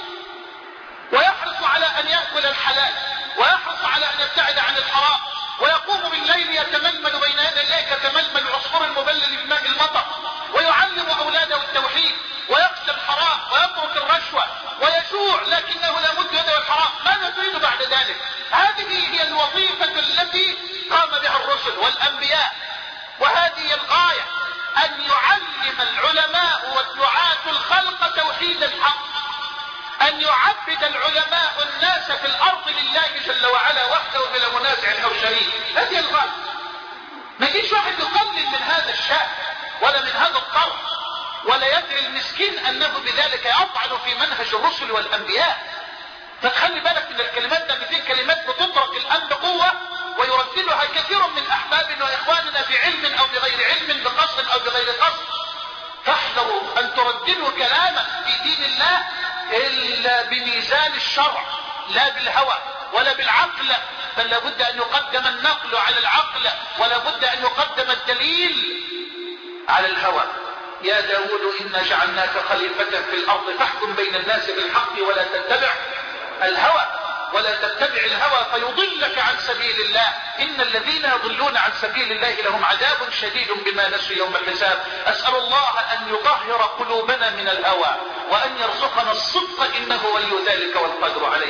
ويحرص على ان يأكل الحلال، ويحرص على ان يبتعد عن الحرام، ويقوم بالليل يتململ بين يدي الله كتململ العصفور المبلل بماء المطر، ويعلم اولاده التوحيد، ويقتل الحرام، ويترك الرشوة، ويجوع لكنه لا مد يده الحرام. ماذا تريد بعد ذلك؟ هذه هي الوظيفة التي قام بها الرسل والانبياء، وهذه هي الغاية: ان يعلم العلماء والدعاة الخلق توحيد الحق، ان يعبد العلماء الناس في الارض لله جل وعلا وحده بلا منازع او شريك. هذه الغاية. ما يجيش واحد يقلل من هذا الشأن ولا من هذا الطرف، ولا يدري المسكين انه بذلك يطعن في منهج الرسل والانبياء. فتخلي بالك من الكلمات ده، مئتين كلمات بتطرق الان بقوة ويرددها كثير من احبابنا واخواننا بعلم او بغير علم، بقصد او بغير قصد. فاحذروا ان ترددوا كلاما في دين الله الا بميزان الشرع، لا بالهوى ولا بالعقل، بل لابد ان يقدم النقل على العقل، ولا بد ان يقدم الدليل على الهوى. يا داود إنا جعلناك خليفة في الأرض فاحكم بين الناس بالحق ولا تتبع الهوى ولا تتبع الهوى فيضلك عن سبيل الله. إن الذين يضلون عن سبيل الله لهم عذاب شديد بما نسوا يوم الحساب. أسأل الله أن يطهر قلوبنا من الهوى وأن يرزقنا الصدق إنه ولي ذلك والقادر عليه.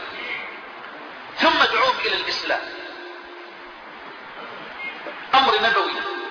ثم ادعوهم إلى الإسلام. أمر نبوي.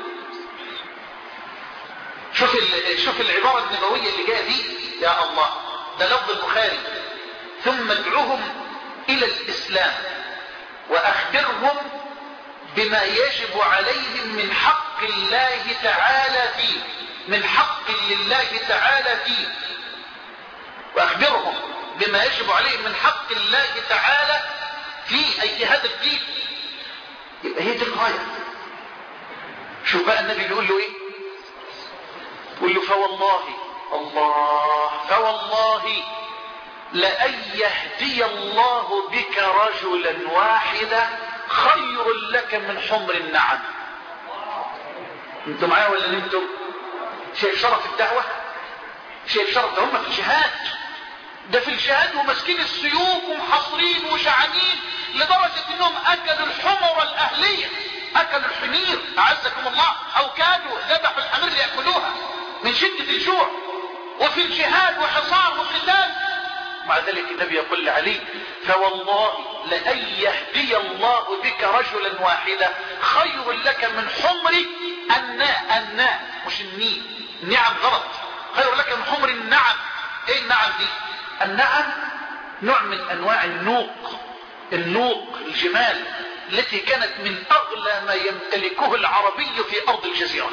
شوف شوف العبارة النبوية اللي جاء دي، يا الله، ده لفظ البخاري. ثم ادعوهم إلى الإسلام وأخبرهم بما يجب عليهم من حق الله تعالى فيه، من حق لله تعالى فيه. وأخبرهم بما يجب عليهم من حق الله تعالى فيه، أي في هذا الدين. يبقى هي دي الغاية. شوف بقى النبي بيقول له ايه؟ يقول له فوالله الله فوالله لأن يهدي الله بك رجلا واحدا خير لك من حمر النعم. انتوا معايا ولا انتوا؟ شايف شرف الدعوة؟ شايف شرف؟ ده هم في الجهاد، ده في الجهاد وماسكين السيوف ومحاصرين وشعانين لدرجة انهم اكلوا الحمر الاهلية، اكلوا الحمير اعزكم الله، او كانوا ذبحوا الحمير ليأكلوها. من شدة الجوع، وفي الجهاد وحصار وقتال. مع ذلك النبي يقول لعلي: فوالله لأن يهدي الله بك رجلا واحدا خير لك من حمر الناء. الناء مش الني، النعم غلط، خير لك من حمر النعم. ايه النعم دي؟ النعم نوع من انواع النوق. النوق الجمال التي كانت من اغلى ما يمتلكه العربي في ارض الجزيرة.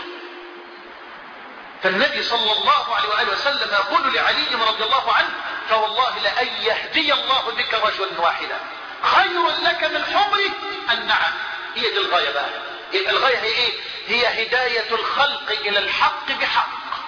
فالنبي صلى الله عليه وآله وسلم يقول لعلي رضي الله عنه: فوالله لأن يهدي الله بك رجلا واحدا خير لك من حمر النعم. هي دي الغاية بقى. الغاية هي ايه؟ هي هداية الخلق الى الحق بحق.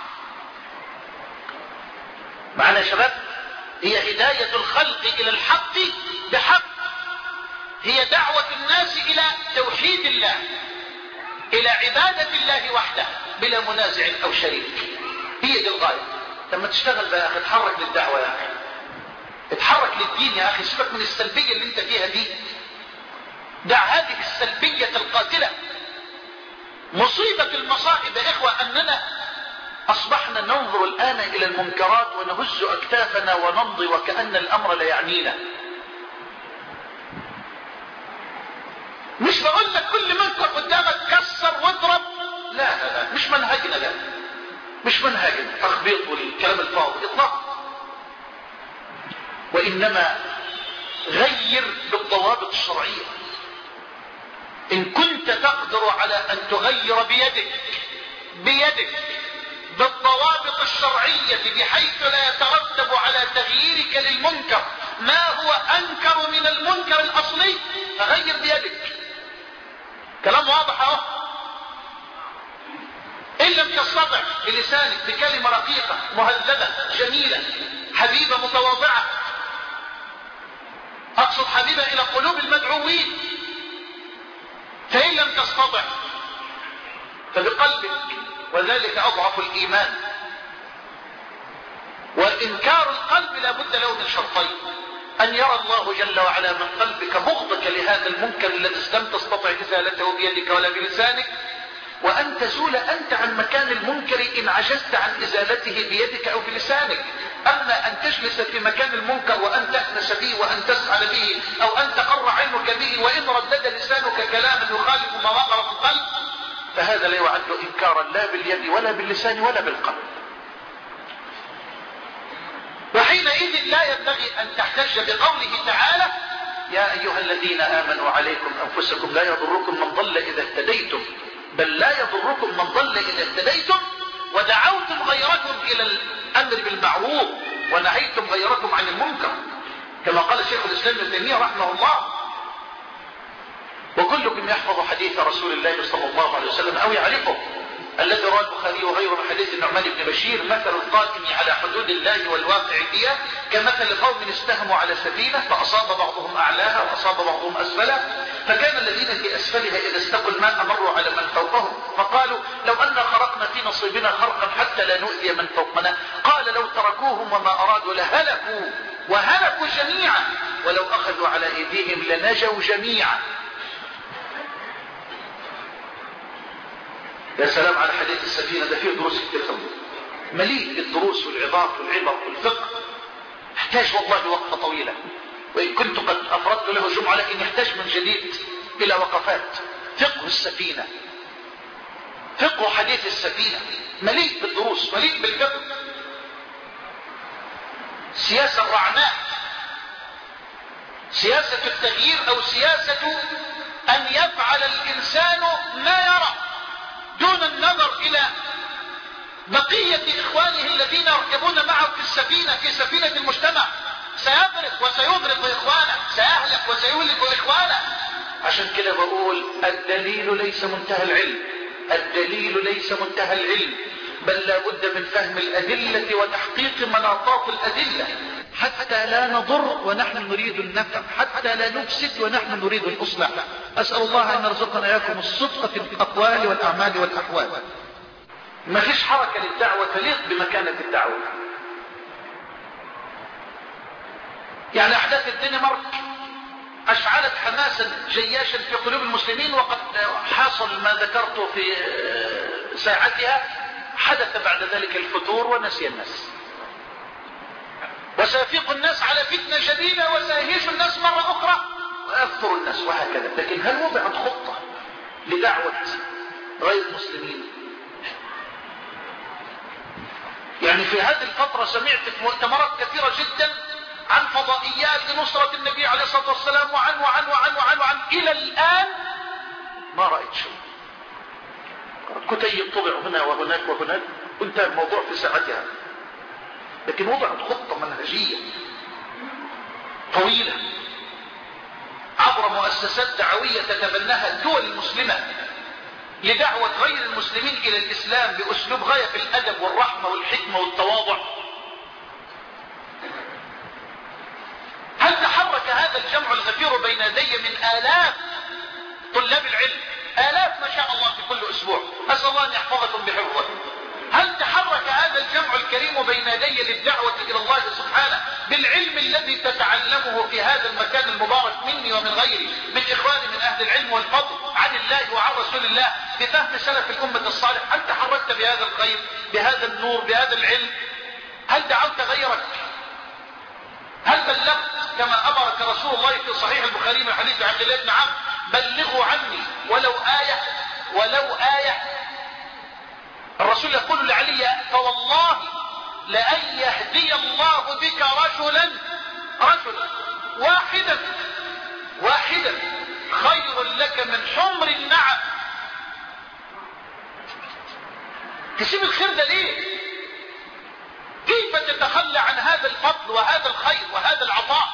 معنا يا شباب؟ هي هداية الخلق الى الحق بحق، هي دعوة الناس الى توحيد الله، الى عبادة الله وحده بلا منازع او شريك. هي دي الغاية. لما تشتغل بقى يا اخي، اتحرك للدعوة يا اخي، اتحرك للدين يا اخي، سيبك من السلبية اللي انت فيها دي. دع هذه السلبية القاتلة. مصيبة المصائب يا اخوة اننا اصبحنا ننظر الان الى المنكرات ونهز اكتافنا ونمضي وكأن الامر لا يعنينا. مش بقول لك كل منكر قدامك كسر واضرب، لا لا لا، مش منهجنا، لا مش منهجنا تخبيط والكلام الفاضي اطلاقا. وانما غير بالضوابط الشرعية. ان كنت تقدر على ان تغير بيدك بيدك بالضوابط الشرعية بحيث لا يترتب على تغييرك للمنكر ما هو انكر من المنكر الاصلي، فغير بيدك. كلام واضح اهو. ان لم تستطع بلسانك بكلمة رقيقة مهذبة جميلة حبيبة متواضعة، اقصد حبيبة الى قلوب المدعوين، فان لم تستطع فبقلبك، وذلك اضعف الايمان. وانكار القلب لا بد له من شرطين: ان يرى الله جل وعلا من قلبك بغضك لهذا المنكر الذي لم تستطع ازالته بيدك ولا بلسانك، وان تزول انت عن مكان المنكر ان عجزت عن ازالته بيدك او بلسانك. اما ان تجلس في مكان المنكر وان تأنس به وان تسعد به او ان تقر عينك به وان ردد لسانك كلاما يخالف ما وقر في القلب، فهذا لا يعد انكارا لا باليد ولا باللسان ولا بالقلب. وحينئذ لا ينبغي ان تحتج بقوله تعالى: يا ايها الذين امنوا عليكم انفسكم لا يضركم من ضل اذا اهتديتم، بل لا يضركم من ضل اذا اهتديتم ودعوتم غيركم الى الامر بالمعروف ونهيتم غيركم عن المنكر، كما قال شيخ الاسلام ابن تيمية رحمه الله: وكلكم يحفظ حديث رسول الله صلى الله عليه وسلم او يعرفه، الذي رواه البخاري وغيره من حديث النعمان بن بشير: مثل القائم على حدود الله والواقع فيها كمثل قوم استهموا على سفينة فأصاب بعضهم أعلاها وأصاب بعضهم أسفلها، فكان الذين في أسفلها إذا استقوا الماء مروا على من فوقهم فقالوا: لو أن خرقنا في نصيبنا خرقا حتى لا نؤذي من فوقنا. قال: لو تركوهم وما أرادوا لهلكوا وهلكوا جميعا، ولو أخذوا على أيديهم لنجوا جميعا. يا سلام على حديث السفينة، ده فيه دروس كتير قوي، مليء بالدروس والعظات والعبر والفقه، يحتاج والله وقفة طويلة، وإن كنت قد أفردت له جمعة لكن يحتاج من جديد إلى وقفات. فقه السفينة، فقه حديث السفينة مليء بالدروس، مليء بالفقه. سياسة الرعناء، سياسة التغيير أو سياسة أن يفعل الإنسان ما يرى دون النظر إلى بقية إخوانه الذين يركبون معه في السفينة، في سفينة المجتمع. سيغرق وسيغرق إخوانه، سيهلك وسيهلك إخوانه. عشان كده بقول: الدليل ليس منتهى العلم، الدليل ليس منتهى العلم، بل لا بد من فهم الأدلة وتحقيق مناطات الأدلة، حتى لا نضر ونحن نريد النفع، حتى لا نفسد ونحن نريد الإصلاح. أسأل الله أن يرزقنا إياكم الصدق في الأقوال والأعمال والأحوال. ما فيش حركة للدعوة تليق بمكانة الدعوة. يعني أحداث الدنمارك أشعلت حماسا جياشا في قلوب المسلمين، وقد حاصل ما ذكرته في ساعتها حدث بعد ذلك الفتور ونسي الناس، وسيفيق الناس على فتنة شديدة وسيهيش الناس مرة أخرى ويكثر الناس وهكذا. لكن هل وضعت خطة لدعوة غير المسلمين؟ يعني في هذه الفترة سمعت في مؤتمرات كثيرة جدا عن فضائيات لنصرة النبي عليه الصلاة والسلام وعن وعن وعن وعن, وعن. إلى الآن ما رأيت شيء. كتيب طبع هنا وهناك وهناك وانتهى الموضوع في ساعتها. لكن وضعت خطة منهجية طويلة عبر مؤسسات دعوية تتبناها الدول المسلمة لدعوة غير المسلمين إلى الإسلام بأسلوب غاية في الأدب والرحمة والحكمة والتواضع. هل تحرك هذا الجمع الغفير بين يدي من آلاف طلاب العلم، آلاف ما شاء الله في كل أسبوع، أسأل الله أن يحفظكم بحفظه، هل تحرك هذا الجمع الكريم بين يدي للدعوة إلى الله سبحانه بالعلم الذي تتعلمه في هذا المكان المبارك مني ومن غيري من إخواني من أهل العلم والفضل عن الله وعن رسول الله بفهم سلف الأمة الصالح؟ هل تحركت بهذا الخير بهذا النور بهذا العلم؟ هل دعوت غيرك؟ هل بلغت كما أمرك رسول الله في صحيح البخاري من حديث عبد الله بن عمرو بلغوا عني ولو آية ولو آية؟ الرسول يقول لعلي فوالله لأن يهدي الله بك رجلا رجلا واحدا واحدا خير لك من حمر النعم. تسيب الخير ده ليه؟ كيف تتخلى عن هذا الفضل وهذا الخير وهذا العطاء؟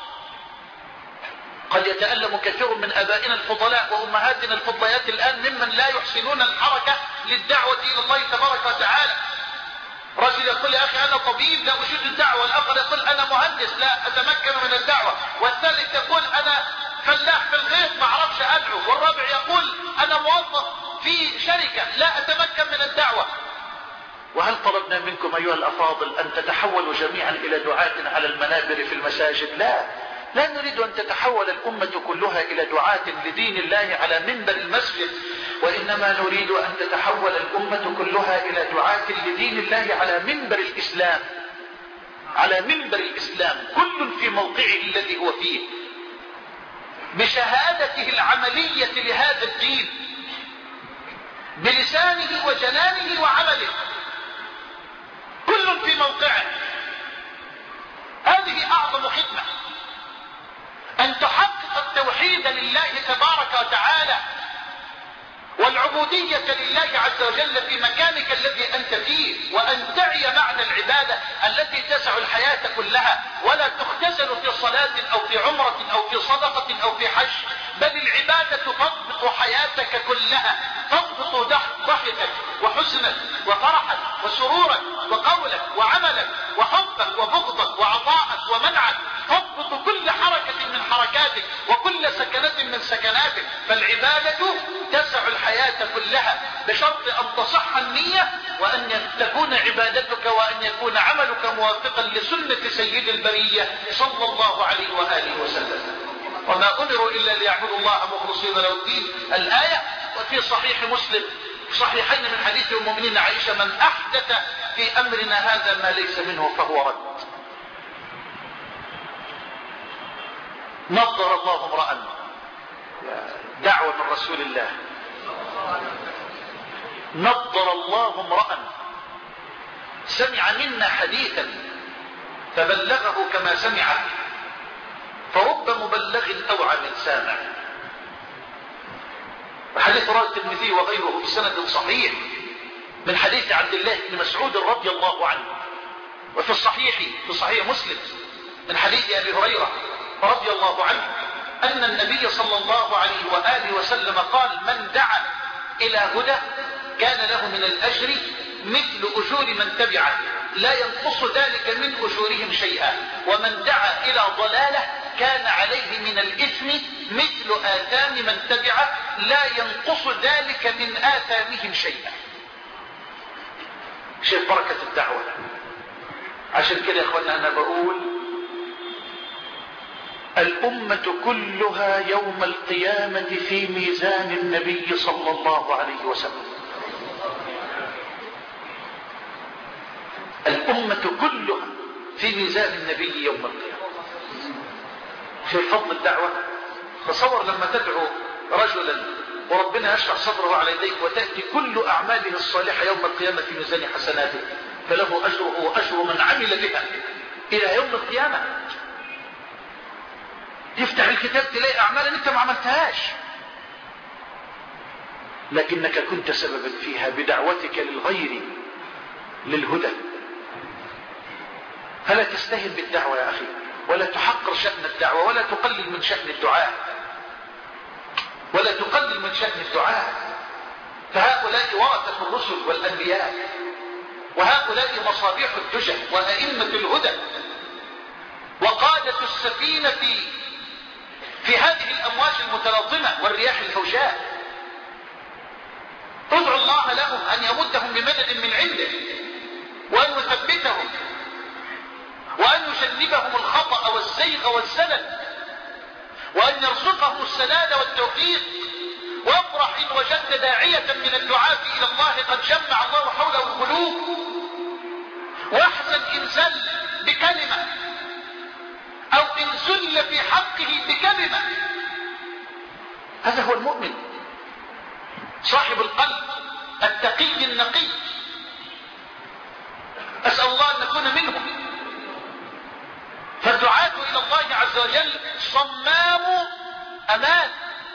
قد يتألم كثير من آبائنا الفضلاء وأمهاتنا الفضليات الآن ممن لا يحسنون الحركة للدعوة إلى الله تبارك وتعالى. رجل يقول يا أخي أنا طبيب لا أجيد الدعوة، والآخر يقول أنا مهندس لا أتمكن من الدعوة، والثالث يقول أنا فلاح في الغيط ما أعرفش أدعو، والرابع يقول أنا موظف في شركة لا أتمكن من الدعوة. وهل طلبنا منكم أيها الأفاضل أن تتحولوا جميعا إلى دعاة على المنابر في المساجد؟ لا، لا نريد أن تتحول الأمة كلها إلى دعاة لدين الله على منبر المسجد، وإنما نريد أن تتحول الأمة كلها إلى دعاة لدين الله على منبر الإسلام، على منبر الإسلام كل في موقعه الذي هو فيه بشهادته العملية لهذا الدين بلسانه وجنانه وعمله، كل في موقعه. هذه أعظم خدمة، أن تحقق التوحيد لله تبارك وتعالى والعبودية لله عز وجل في مكانك الذي أنت فيه، وأن تعي معنى العبادة التي تسع الحياة كلها ولا تختزل في صلاة أو في عمرة أو في صدقة أو في حج، بل العبادة تضبط حياتك كلها، تضبط ضحكك وحزنك وفرحك وسرورك وقولك وعملك وحبك وبغضك وعطاءك ومنعك، تضبط كل حركة من حركاتك وكل سكنة من سكناتك. فالعبادة تسع الحياة كلها بشرط أن تصح النية، وأن تكون عبادتك وأن يكون عملك موافقا لسنة سيد البرية صلى الله عليه وآله وسلم. وما أمروا إلا ليعبدوا الله مخلصين له الدين، الآية. وفي صحيح مسلم صحيحين من حديث المؤمنين عائشة من أحدث في أمرنا هذا ما ليس منه فهو رد. نظر الله امرأ، دعوة من رسول الله، نظر الله امرأ سمع منا حديثا فبلغه كما سمعه، فرب مبلغ أوعى من سامع. وحديث رواه الترمذي وغيره بسند صحيح من حديث عبد الله بن مسعود رضي الله عنه، وفي الصحيح في صحيح مسلم من حديث أبي هريرة رضي الله عنه أن النبي صلى الله عليه وآله وسلم قال من دعا إلى هدى كان له من الأجر مثل أجور من تبعه لا ينقص ذلك من أجورهم شيئا، ومن دعا إلى ضلالة كان عليه من الإثم مثل آثام من تبعه لا ينقص ذلك من آثامهم شيئا. شيء بركة الدعوة. عشان كده يا اخوانا أنا بقول الأمة كلها يوم القيامة في ميزان النبي صلى الله عليه وسلم. الأمة كلها في ميزان النبي يوم القيامة. في فضل الدعوة. تصور لما تدعو رجلا وربنا يشرح صدره على يديك وتأتي كل أعماله الصالحة يوم القيامة في ميزان حسناته، فله أجره وأجر من عمل بها إلى يوم القيامة. تفتح الكتاب تلاقي أعمالا أنت ما عملتهاش، لكنك كنت سببا فيها بدعوتك للغير للهدى. فلا تستهن بالدعوة يا أخي، ولا تحقر شأن الدعوة، ولا تقلل من شأن الدعاء، ولا تقلل من شأن الدعاء. فهؤلاء ورثة الرسل والأنبياء، وهؤلاء مصابيح الدجى وأئمة الهدى وقادة السفينة في في هذه الأمواج المتلاطمة والرياح الهوجاء. ادعوا الله لهم أن يمدهم بمدد من عنده، وأن يثبتهم، وأن يجنبهم الخطأ والزيغ والزلل، وأن يرزقهم السداد والتوفيق. وافرح إن وجدت داعية من الدعاة إلى الله قد جمع الله حوله القلوب، واحزن إن زل بكلمة أو إن زل في حقه بكلمة. هذا هو المؤمن صاحب القلب التقي النقي. أسأل الله أن نكون منهم. فالدعاة إلى الله عز وجل صمام أمان.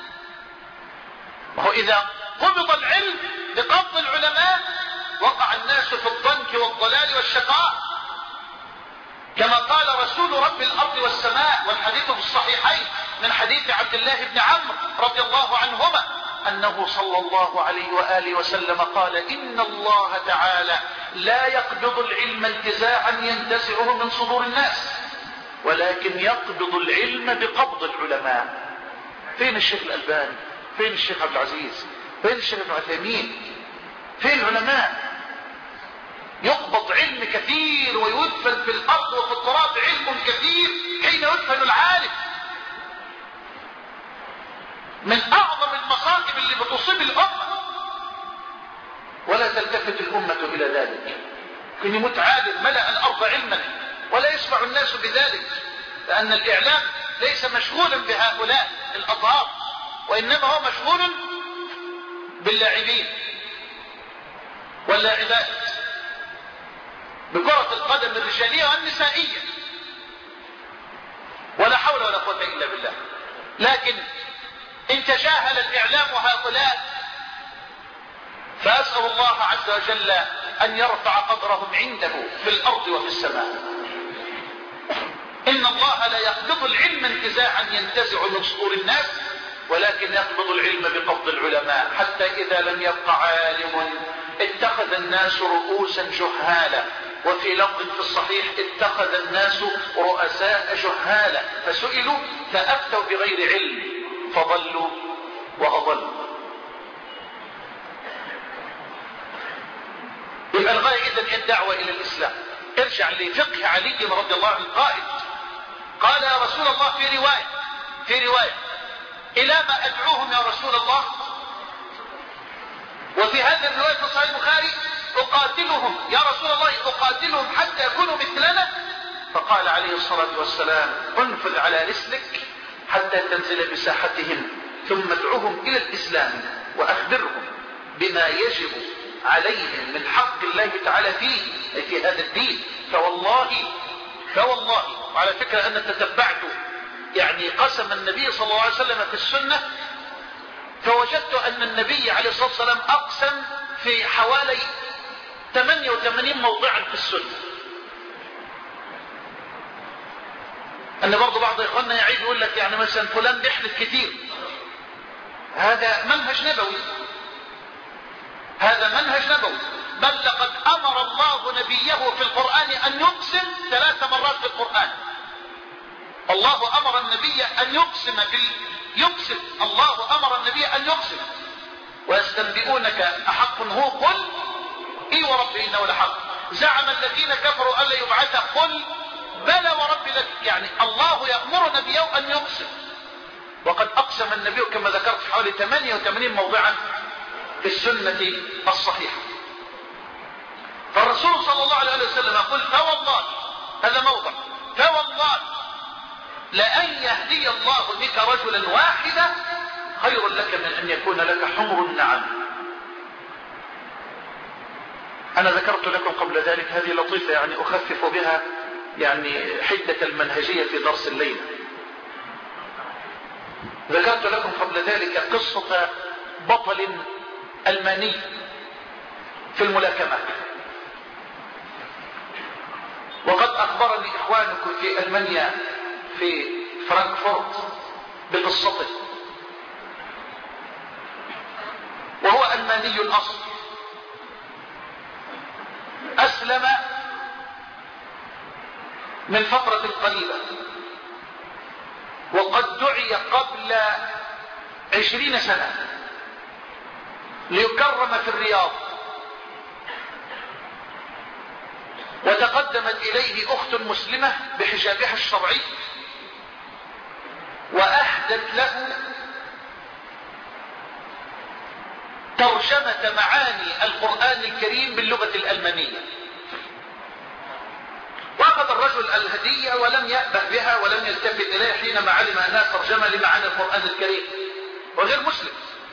وهو إذا قبض العلم بقبض العلماء وقع الناس في الضنك والضلال والشقاء، كما قال رسول رب الأرض والسماء، والحديث في الصحيحين من حديث عبد الله بن عمرو رضي الله عنهما أنه صلى الله عليه وآله وسلم قال: إن الله تعالى لا يقبض العلم انتزاعا ينتزعه من صدور الناس، ولكن يقبض العلم بقبض العلماء. فين الشيخ الألباني؟ فين الشيخ عبد العزيز؟ فين الشيخ ابن عثيمين؟ فين العلماء؟ يقبض علم كثير ويدفن في الأرض وفي التراب علم كثير حين يدفن العالم. من أعظم المصائب اللي بتصيب الأمة، ولا تلتفت الأمة إلى ذلك. كن يموت عالم ملأ الأرض علما ولا يسمع الناس بذلك، لأن الإعلام ليس مشغولا بهؤلاء الأطهار، وإنما هو مشغول باللاعبين واللاعبات، بكرة القدم الرجالية والنسائية، ولا حول ولا قوة إلا بالله. لكن إن تجاهل الإعلام هؤلاء فأسأل الله عز وجل أن يرفع قدرهم عنده في الأرض وفي السماء. إن الله لا يقبض العلم انتزاعا ينتزع من صدور الناس، ولكن يقبض العلم بقبض العلماء، حتى إذا لم يبق عالم اتخذ الناس رؤوسا جهالا، وفي لفظ في الصحيح اتخذ الناس رؤساء جهالا فسئلوا فأفتوا بغير علم فضلوا وأضلوا. يبقى الغاية إذن الدعوة إلى الإسلام. ارجع لفقه علي رضي الله عنه قائد قال: يا رسول الله، في رواية في رواية إلى ما أدعوهم يا رسول الله؟ وفي هذا الرواية في صحيح البخاري: أقاتلهم يا رسول الله، أقاتلهم حتى يكونوا مثلنا؟ فقال عليه الصلاة والسلام: انفذ على رسلك حتى تنزل بساحتهم، ثم ادعوهم إلى الإسلام وأخبرهم بما يجب عليهم من حق الله تعالى فيه، أي في هذا الدين. فوالله فوالله وعلى فكرة أن تتبعت يعني قسم النبي صلى الله عليه وسلم في السنة، فوجدت أن النبي عليه الصلاة والسلام أقسم في حوالي ثمانية وثمانين موضعا في السنة. أن برضو بعض إخواننا يعيد يقول لك يعني مثلا فلان بيحلف كتير، هذا منهج نبوي، هذا منهج نبوي. بل لقد أمر الله نبيه في القرآن أن يقسم ثلاث مرات في القرآن. الله أمر النبي أن يقسم بال... يقسم الله أمر النبي أن يقسم. ويستنبئونك أحق هو؟ قل إي وربي إنه لحق. زعم الذين كفروا ألا يبعث، قل بلى وربي لك. يعني الله يأمر نبيه أن يقسم، وقد أقسم النبي كما ذكرت حوالي ثمانية وثمانين موضعا في السنة الصحيحة. فالرسول صلى الله عليه وسلم لأن يهدي الله بك رجلا واحدا خير لك من أن يكون لك حمر النعم. أنا ذكرت لكم قبل ذلك هذه لطيفة يعني أخفف بها يعني حدة المنهجية في درس الليلة. ذكرت لكم قبل ذلك قصة بطل ألماني في الملاكمة، وقد أخبرني إخوانكم في ألمانيا في فرانكفورت بقصته، وهو ألماني الأصل، أسلم من فترة قريبة، وقد دعي قبل عشرين سنة ليكرم في الرياض، وتقدمت إليه أخت مسلمة بحجابها الشرعي وأهدت له ترجمة معاني القرآن الكريم باللغة الألمانية. وأخذ الرجل الهدية ولم يأبه بها ولم يلتفت إليها حينما علم أنها ترجمة لمعاني القرآن الكريم وغير مسلم.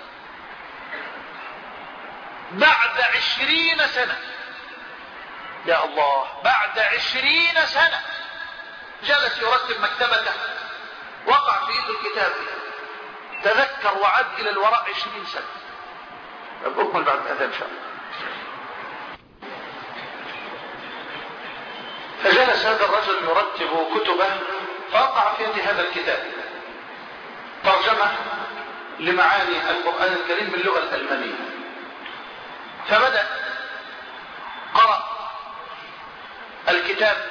بعد عشرين سنة، يا الله، بعد عشرين سنة جلس يرتب مكتبته، وقع في يده الكتاب، تذكر وعد إلى الوراء عشرين سنة. أكمل بعد هذا إن شاء الله. فجلس هذا الرجل يرتب كتبه، فوقع في يد هذا الكتاب ترجمة لمعاني القرآن الكريم باللغة الألمانية. فبدأ قرأ الكتاب،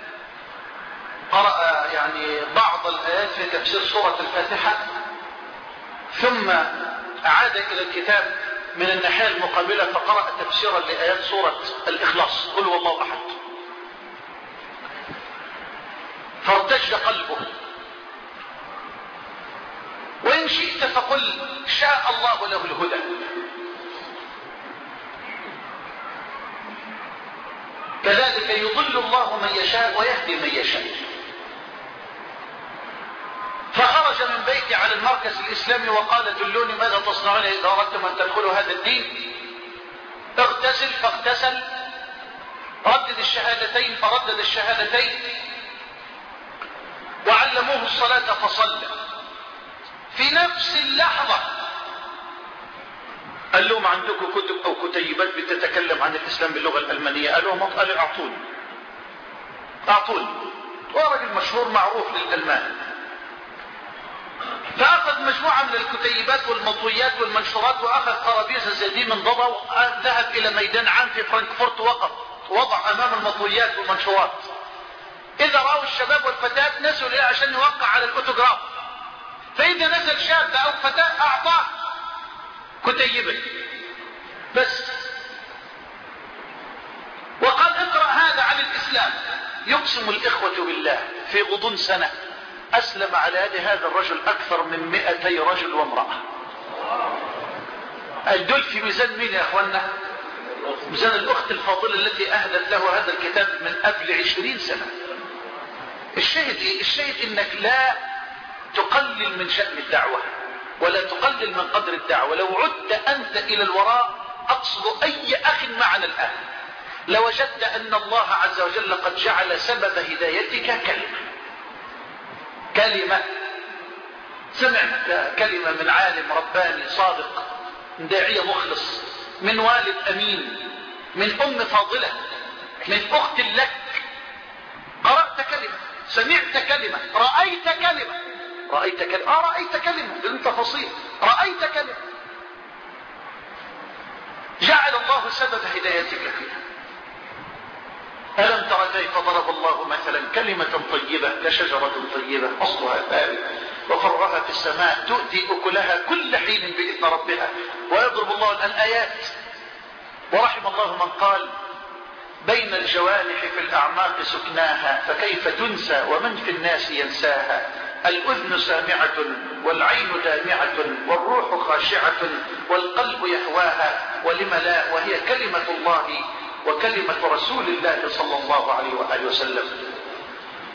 قرأ يعني بعض الآيات في تفسير سورة الفاتحة، ثم عاد إلى الكتاب من الناحية المقابلة فقرأ تفسيرا لآيات سورة الإخلاص، قل هو الله أحد. فارتج قلبه، وإن شئت فقل شاء الله له الهدى. كذلك يضل الله من يشاء ويهدي من يشاء. فخرج من بيته على المركز الإسلامي وقال دلوني ماذا تصنعون إذا أردتم أن تدخلوا هذا الدين. اغتسل فاغتسل، ردد الشهادتين فردد الشهادتين، وعلموه الصلاة فصلى. في نفس اللحظة قال لهم عندكم كتب أو كتيبات بتتكلم عن الإسلام باللغة الألمانية؟ قالوا ما قالوا أعطوني أعطوني. ورجل مشهور معروف للألمان، فأخذ مجموعة من الكتيبات والمطويات والمنشورات، وأخذ قرابيز زي من ضبع، وذهب إلى ميدان عام في فرانكفورت، وقف وضع أمام المطويات والمنشورات. إذا رأوا الشباب والفتاة نزلوا إليه عشان يوقع على الأوتوغراف، فإذا نزل شاب أو فتاة أعطاه كتيبة بس، وقال اقرأ هذا عن الإسلام. يقسم الإخوة بالله في غضون سنة أسلم على يد هذا الرجل أكثر من مئتي رجل وامرأة. الدول في ميزان مين يا أخوانا؟ ميزان الأخت الفاضلة التي أهدت له هذا الكتاب من قبل عشرين سنة. الشاهد إيه؟ الشاهد إنك لا تقلل من شأن الدعوة ولا تقلل من قدر الدعوة. لو عدت أنت إلى الوراء، أقصد أي أخ معنا الآن، لوجدت أن الله عز وجل قد جعل سبب هدايتك كلمة كلمة سمعت كلمة من عالم رباني صادق، من داعية مخلص، من والد أمين، من أم فاضلة، من أخت لك. قرأت كلمة، سمعت كلمة، رأيت كلمة رأيت كلمة آه رأيت كلمة بدون تفاصيل، رأيت كلمة جعل الله سبب هدايتك فيها. ألم تر كيف ضرب الله مثلا كلمة طيبة كشجرة طيبة أصلها ثابت وفرعها في السماء تؤتي أكلها كل حين بإذن ربها. ويضرب الله الآن آيات. ورحم الله من قال بين الجوانح في الأعماق سكناها فكيف تنسى ومن في الناس ينساها. الأذن سامعة والعين دامعة والروح خاشعة والقلب يهواها ولم لا، وهي كلمة الله وكلمة رسول الله صلى الله عليه وآله وسلم.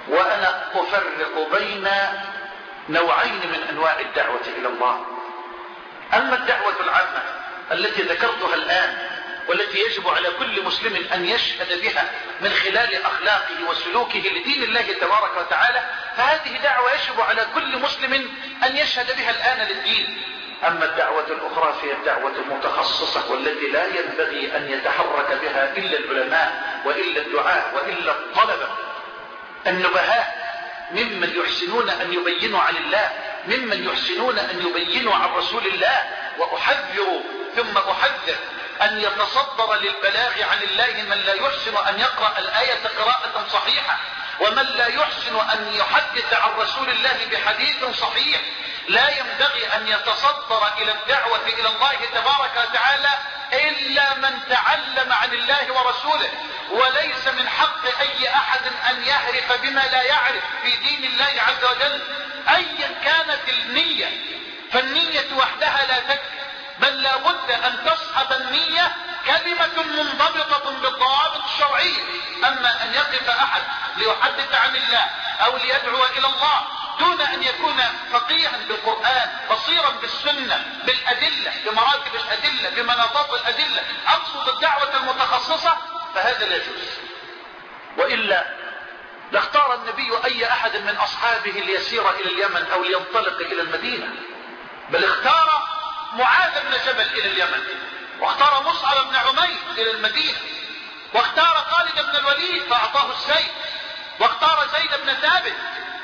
وأنا أفرق بين نوعين من أنواع الدعوة إلى الله. أما الدعوة العامة التي ذكرتها الآن والتي يجب على كل مسلم أن يشهد بها من خلال أخلاقه وسلوكه لدين الله تبارك وتعالى، فهذه دعوة يجب على كل مسلم أن يشهد بها الآن للدين. أما الدعوة الأخرى فهي الدعوة المتخصصة والتي لا ينبغي أن يتحرك بها إلا العلماء وإلا الدعاة وإلا الطلبة النبهاء ممن يحسنون أن يبينوا عن الله، ممن يحسنون أن يبينوا عن رسول الله. وأحذر ثم أحذر أن يتصدر للبلاغ عن الله من لا يحسن أن يقرأ الآية قراءة صحيحة، ومن لا يحسن أن يحدث عن رسول الله بحديث صحيح. لا ينبغي أن يتصدر إلى الدعوة إلى الله تبارك وتعالى إلا من تعلم عن الله ورسوله، وليس من حق أي أحد أن يهرف بما لا يعرف في دين الله عز وجل أيا كانت النية، فالنية وحدها لا تكفي، بل لا بد أن تصحب النية كلمة منضبطة بالضوابط الشرعية. أما أن يقف أحد ليحدث عن الله أو ليدعو إلى الله دون أن يكون فقيها بالقرآن بصيرا بالسنة بالأدلة بمراتب الأدلة بمناطات الأدلة، أقصد الدعوة المتخصصة، فهذا لا يجوز. وإلا لاختار النبي أي أحد من أصحابه ليسير إلى اليمن أو لينطلق إلى المدينة، بل اختار معاذ بن جبل إلى اليمن، واختار مصعب بن عمير إلى المدينة، واختار خالد بن الوليد فأعطاه السيف، واختار زيد بن ثابت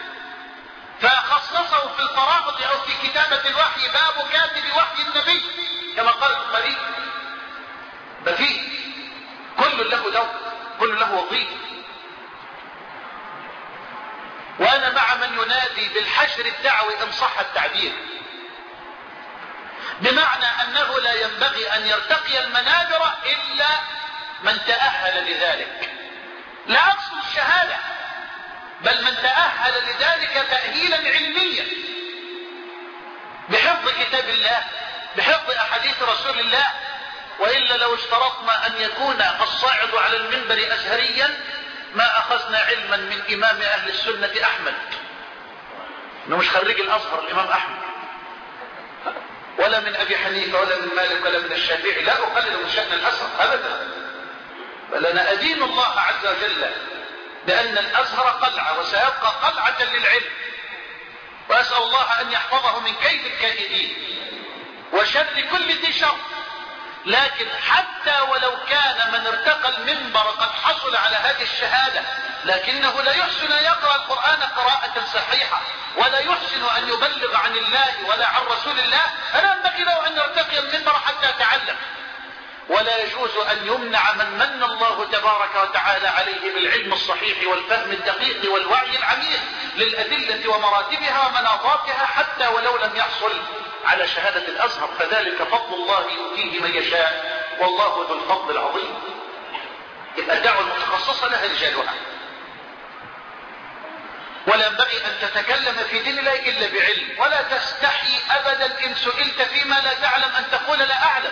فخصصه في الفرائض أو في كتابة الوحي باب كاتب وحي النبي كما قال البخاري. ففيه كل له دور، كل له وظيفة. وأنا مع من ينادي بالحشر الدعوي إن صح التعبير، بمعنى أنه لا ينبغي أن يرتقي المنابر إلا من تأهل لذلك. لا أقصد الشهادة، بل من تأهل لذلك تأهيلا علميا بحفظ كتاب الله بحفظ أحاديث رسول الله. وإلا لو اشترطنا أن يكون الصاعد على المنبر أزهريا ما أخذنا علما من إمام أهل السنة أحمد، إنه مش خريج الأزهر الإمام أحمد، ولا من أبي حنيفة ولا من مالك ولا من الشافعي. لا أقلل من شأن الأزهر أبدا، بل أنا أدين الله عز وجل بأن الأزهر قلعة وسيبقى قلعة للعلم، وأسأل الله أن يحفظه من كيد الكائدين وشر كل ذي شر. لكن حتى ولو كان من ارتقى المنبر قد حصل على هذه الشهادة لكنه لا يحسن أن يقرأ القرآن قراءة صحيحة ولا يحسن أن يبلغ عن الله ولا عن رسول الله، فلا ينبغي له أن يرتقي المنبر حتى يتعلم. ولا يجوز أن يمنع من من الله تبارك وتعالى عليه بالعلم الصحيح والفهم الدقيق والوعي العميق للأدلة ومراتبها ومناطاتها حتى ولو لم يحصل على شهادة الأزهر، فذلك فضل الله يؤتيه من يشاء والله ذو الفضل العظيم. يبقى الدعوة المتخصصة لها رجالها، ولا ينبغي أن تتكلم في دين الله إلا بعلم، ولا تستحي أبدا إن سئلت فيما لا تعلم أن تقول لا أعلم،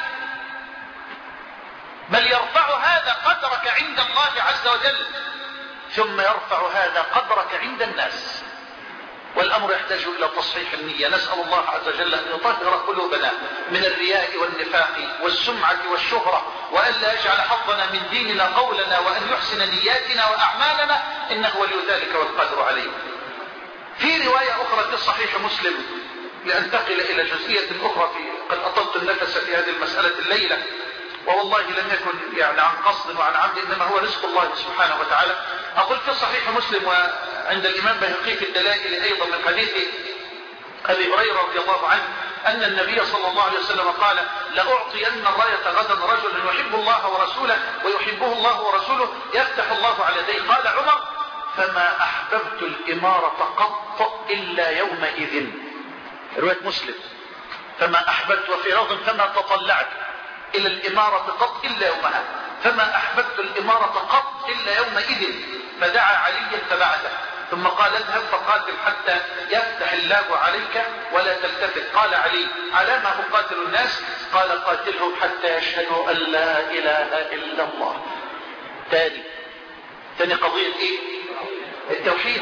بل يرفع هذا قدرك عند الله عز وجل ثم يرفع هذا قدرك عند الناس. والأمر يحتاج إلى تصحيح النية. نسأل الله عز وجل أن يطهر قلوبنا من الرياء والنفاق والسمعة والشهرة، وأن لا يجعل حظنا من ديننا قولنا، وأن يحسن نياتنا وأعمالنا، إنه ولي ذلك والقادر عليه. في رواية أخرى في صحيح مسلم، لأنتقل إلى جزئية أخرى في قد أطلت النفس في هذه المسألة الليلة، ووالله لم يكن يعني عن قصد وعن عمد، إنما هو رزق الله سبحانه وتعالى. أقول في صحيح مسلم وعند الإمام بهقي في الدلائل أيضا من حديث أبي هريرة رضي الله عنه أن النبي صلى الله عليه وسلم قال: لأعطين الراية غدا رجلا يحب الله ورسوله ويحبه الله ورسوله يفتح الله على يديه. قال عمر: فما أحببت الإمارة قط إلا يومئذ. رواية مسلم. فما أحببت، وفي لفظ فما تطلعت إلى الإمارة قط إلا يومها، فما أحببت الإمارة قط إلا يومئذ. فدعا عليا فبعثه ثم قال: اذهب فقاتل حتى يفتح الله عليك ولا تلتفت. قال علي: على ما أقاتل الناس؟ قال: قاتلهم حتى يشهدوا أن لا إله إلا الله. تاني تاني قضية إيه؟ التوحيد.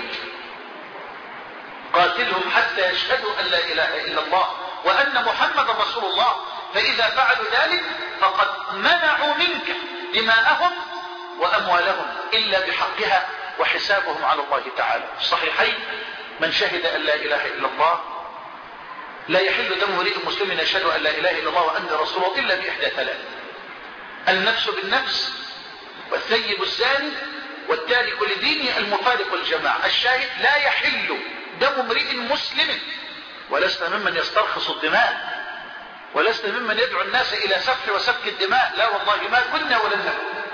قاتلهم حتى يشهدوا أن لا إله إلا الله وأن محمد رسول الله، فإذا فعلوا ذلك فقد منعوا منك دماءهم وأموالهم إلا بحقها وحسابهم على الله تعالى. في الصحيحين: من شهد أن لا إله إلا الله لا يحل دم امرئ مسلم يشهد أن لا إله إلا الله وأن رسوله إلا بإحدى ثلاث: النفس بالنفس، والثيب الزاني، والتارك لدينه المفارق الجماعة. الشاهد: لا يحل دم امرئ مسلم، ولسنا ممن يسترخص الدماء، ولسنا ممن يدعو الناس إلى سفك وسفك الدماء، لا والله ما كنا ولن نكن.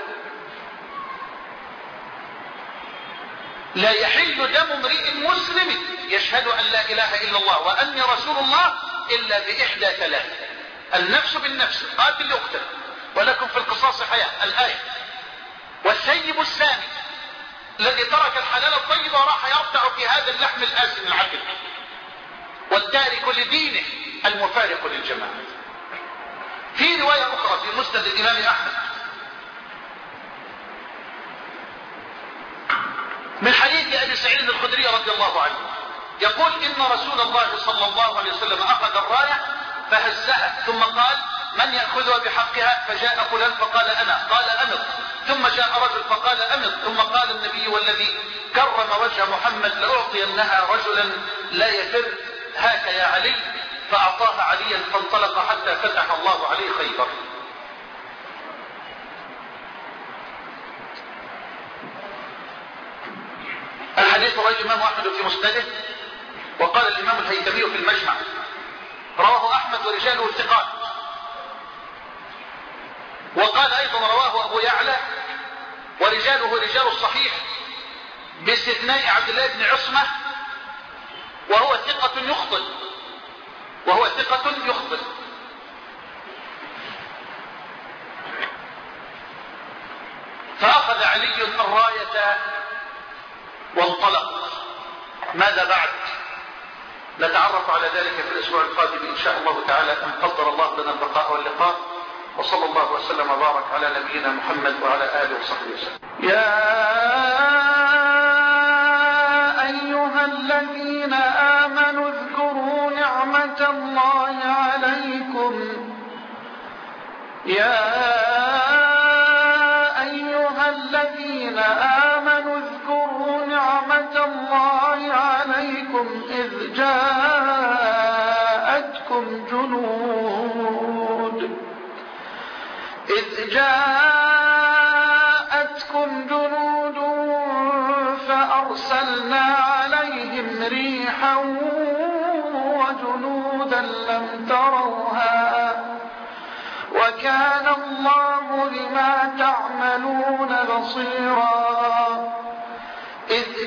لا يحل دم امرئ مسلم يشهد أن لا إله إلا الله وأني رسول الله إلا بإحدى ثلاث: النفس بالنفس، قاتل يقتل، ولكم في القصاص حياة، الآية. والثيب الزاني الذي ترك الحلال الطيب وراح يرتع في هذا اللحم الآسن العفن. والتارك لدينه المفارق للجماعة. في رواية أخرى في مسند الإمام أحمد من حديث أبي سعيد الخدري رضي الله عنه يقول: إن رسول الله صلى الله عليه وسلم أخذ الراية فهزها ثم قال: من يأخذها بحقها؟ فجاء فلان فقال: أنا. قال: أمض. ثم جاء رجل فقال: أمض. ثم قال النبي والذي كرم وجه محمد: لأعطينها رجلا لا يفر، هاك يا علي. فأعطاها عليا فانطلق حتى فتح الله عليه خيبر. الحديث رواه الإمام أحمد في مسنده، وقال الإمام الهيثمي في المجمع: رواه أحمد ورجاله الثقات. وقال أيضا رواه أبو يعلى ورجاله رجال الصحيح باستثناء عبد الله بن عصمة وهو ثقة يخطئ وهو ثقة يخطئ. فأخذ علي الراية وانطلق. ماذا بعد؟ نتعرف على ذلك في الأسبوع القادم إن شاء الله تعالى، إن قدر الله لنا البقاء واللقاء. وصلى الله وسلم وبارك على نبينا محمد وعلى آله وصحبه وسلم. يا أيها الذين آمنوا اذكروا نعمة الله عليكم يا أيها الذين آمنوا اذكروا نعمة الله عليكم إذ جاءتكم جنود إذ جاءتكم جنود فأرسلنا عليهم ريحا وجنودا لم تروها وكان الله بما تعملون بصيرا. إذ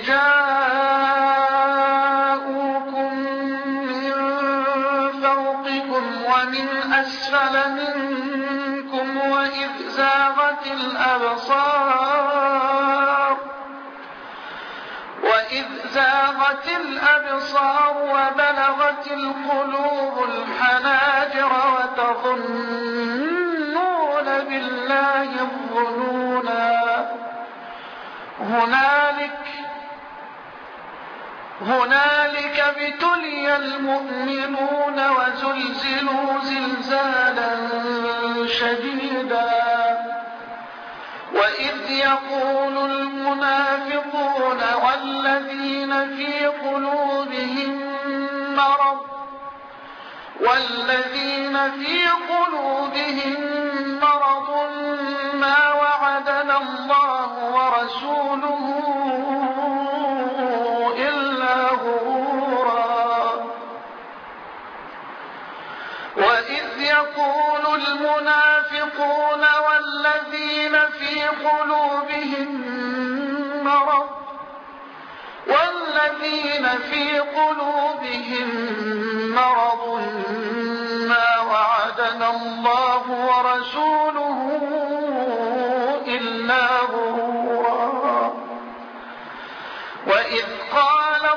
جاءوكم من فوقكم ومن أسفل منكم وإذ زاغت الأبصار وإذ زاغت الأبصار وبلغت القلوب الحناجر وتظنون بالله الظنونا. هنالك هنالك ابتلي المؤمنون وزلزلوا زلزالا شديدا. وإذ يقول المنافقون والذين في قلوبهم مرض والذين في قلوبهم مرض ما وعدنا الله ورسوله إلا غرورا. وإذ يقول المنافقون والذين في قلوبهم مرض والذين في قلوبهم مرض ما وعدنا الله ورسوله إلا غرورا. وإذ قالت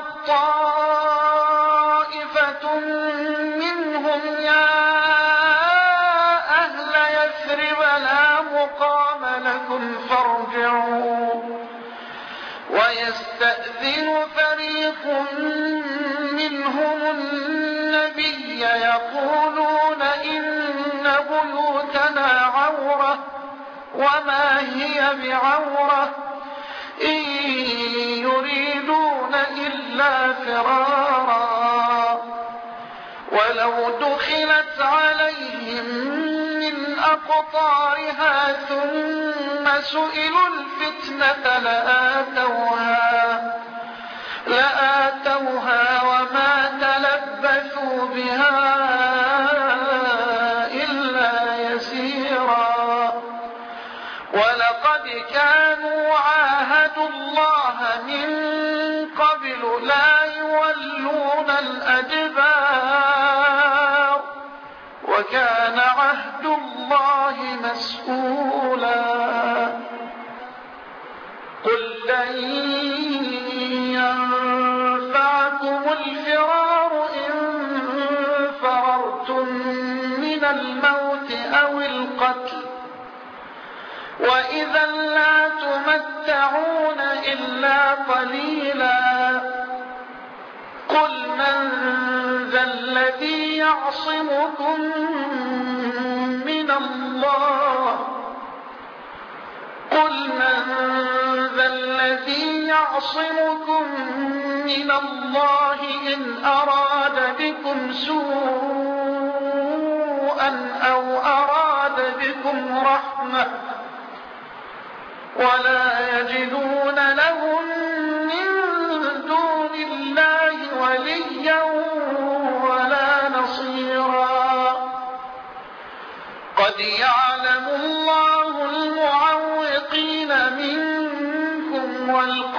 طائفة منهم يا أهل يثرب لا مقام لكم فارجعوا ويستأذن فريق منهم النبي يقولون إن بيوتنا عورة وما هي بعورة إن يريدون إلا فرارا ولو دخلت عليهم من أقطارها ثم سئلوا الفتنة لآتوها لآتوها وما تلبثوا بها إلا يسيرا ولقد كانوا عاهدوا الله من قبل لا يولون الأدبار وكان عهد الله مسؤولا قل لن ينفعكم الفرار إن فررتم من الموت أو القتل وإذا لا تمتعون إلا قليلا قل من ذا الذي يعصمكم من الله قل من ذا الذي يعصمكم من الله إن أراد بكم سوءا أو أراد بكم رحمة ولا يجدون لهم من دون الله وليا ولا نصيرا قد يعلم الله المعوقين منكم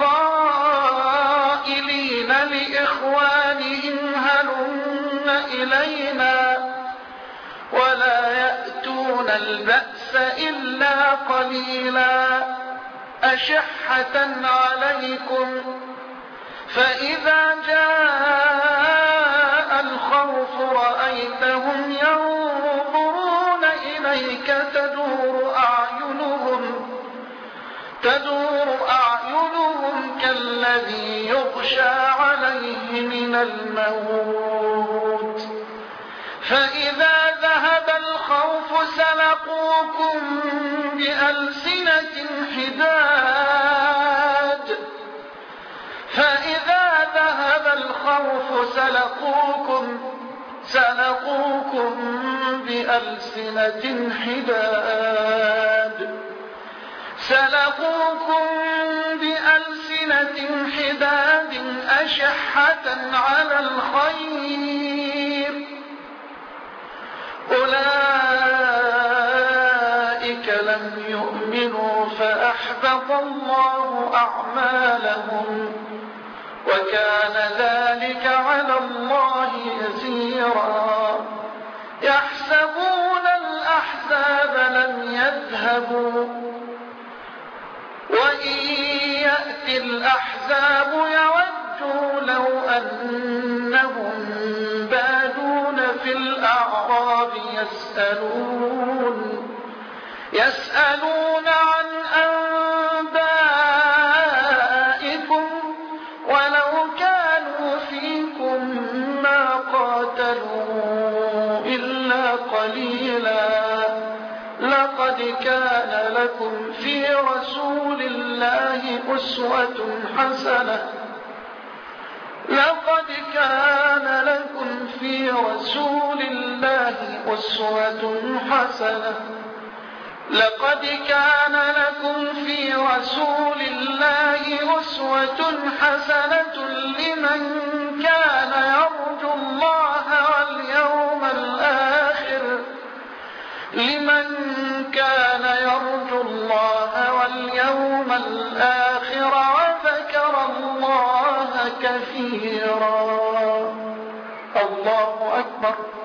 والقائلين لإخوانهم هلم إلينا ولا يأتون البأس إلا قليلا أشحة عليكم فإذا جاء الخوف رأيتهم ينظرون إليك تدور أعينهم تدور أعينهم كالذي يغشى عليه من الموت فإذا ذهب الخوف سلقوكم بألسنة حداد فإذا ذهب الخوف سلقوكم سلقوكم بألسنة حداد سلقوكم بألسنة حداد أشحة على الخير أولئك لم يؤمنوا فأحبط الله أعمالهم وكان ذلك على الله يسيرا يحسبون الأحزاب لم يذهبوا وإن يأتي الأحزاب يودوا لو أنهم بادون في الأعراب يسألون يسألون عن أنبائكم ولو كانوا فيكم ما قاتلوا إلا قليلا لقد كان لكم في رسول الله أسوة حسنة لقد كان لكم في رسول الله أسوة حسنة لقد كان لكم في رسول الله أسوة حسنة لمن كان يرجو الله واليوم الآخر لمن كان يرجو الله واليوم الآخر وذكر الله كثيرا الله أكبر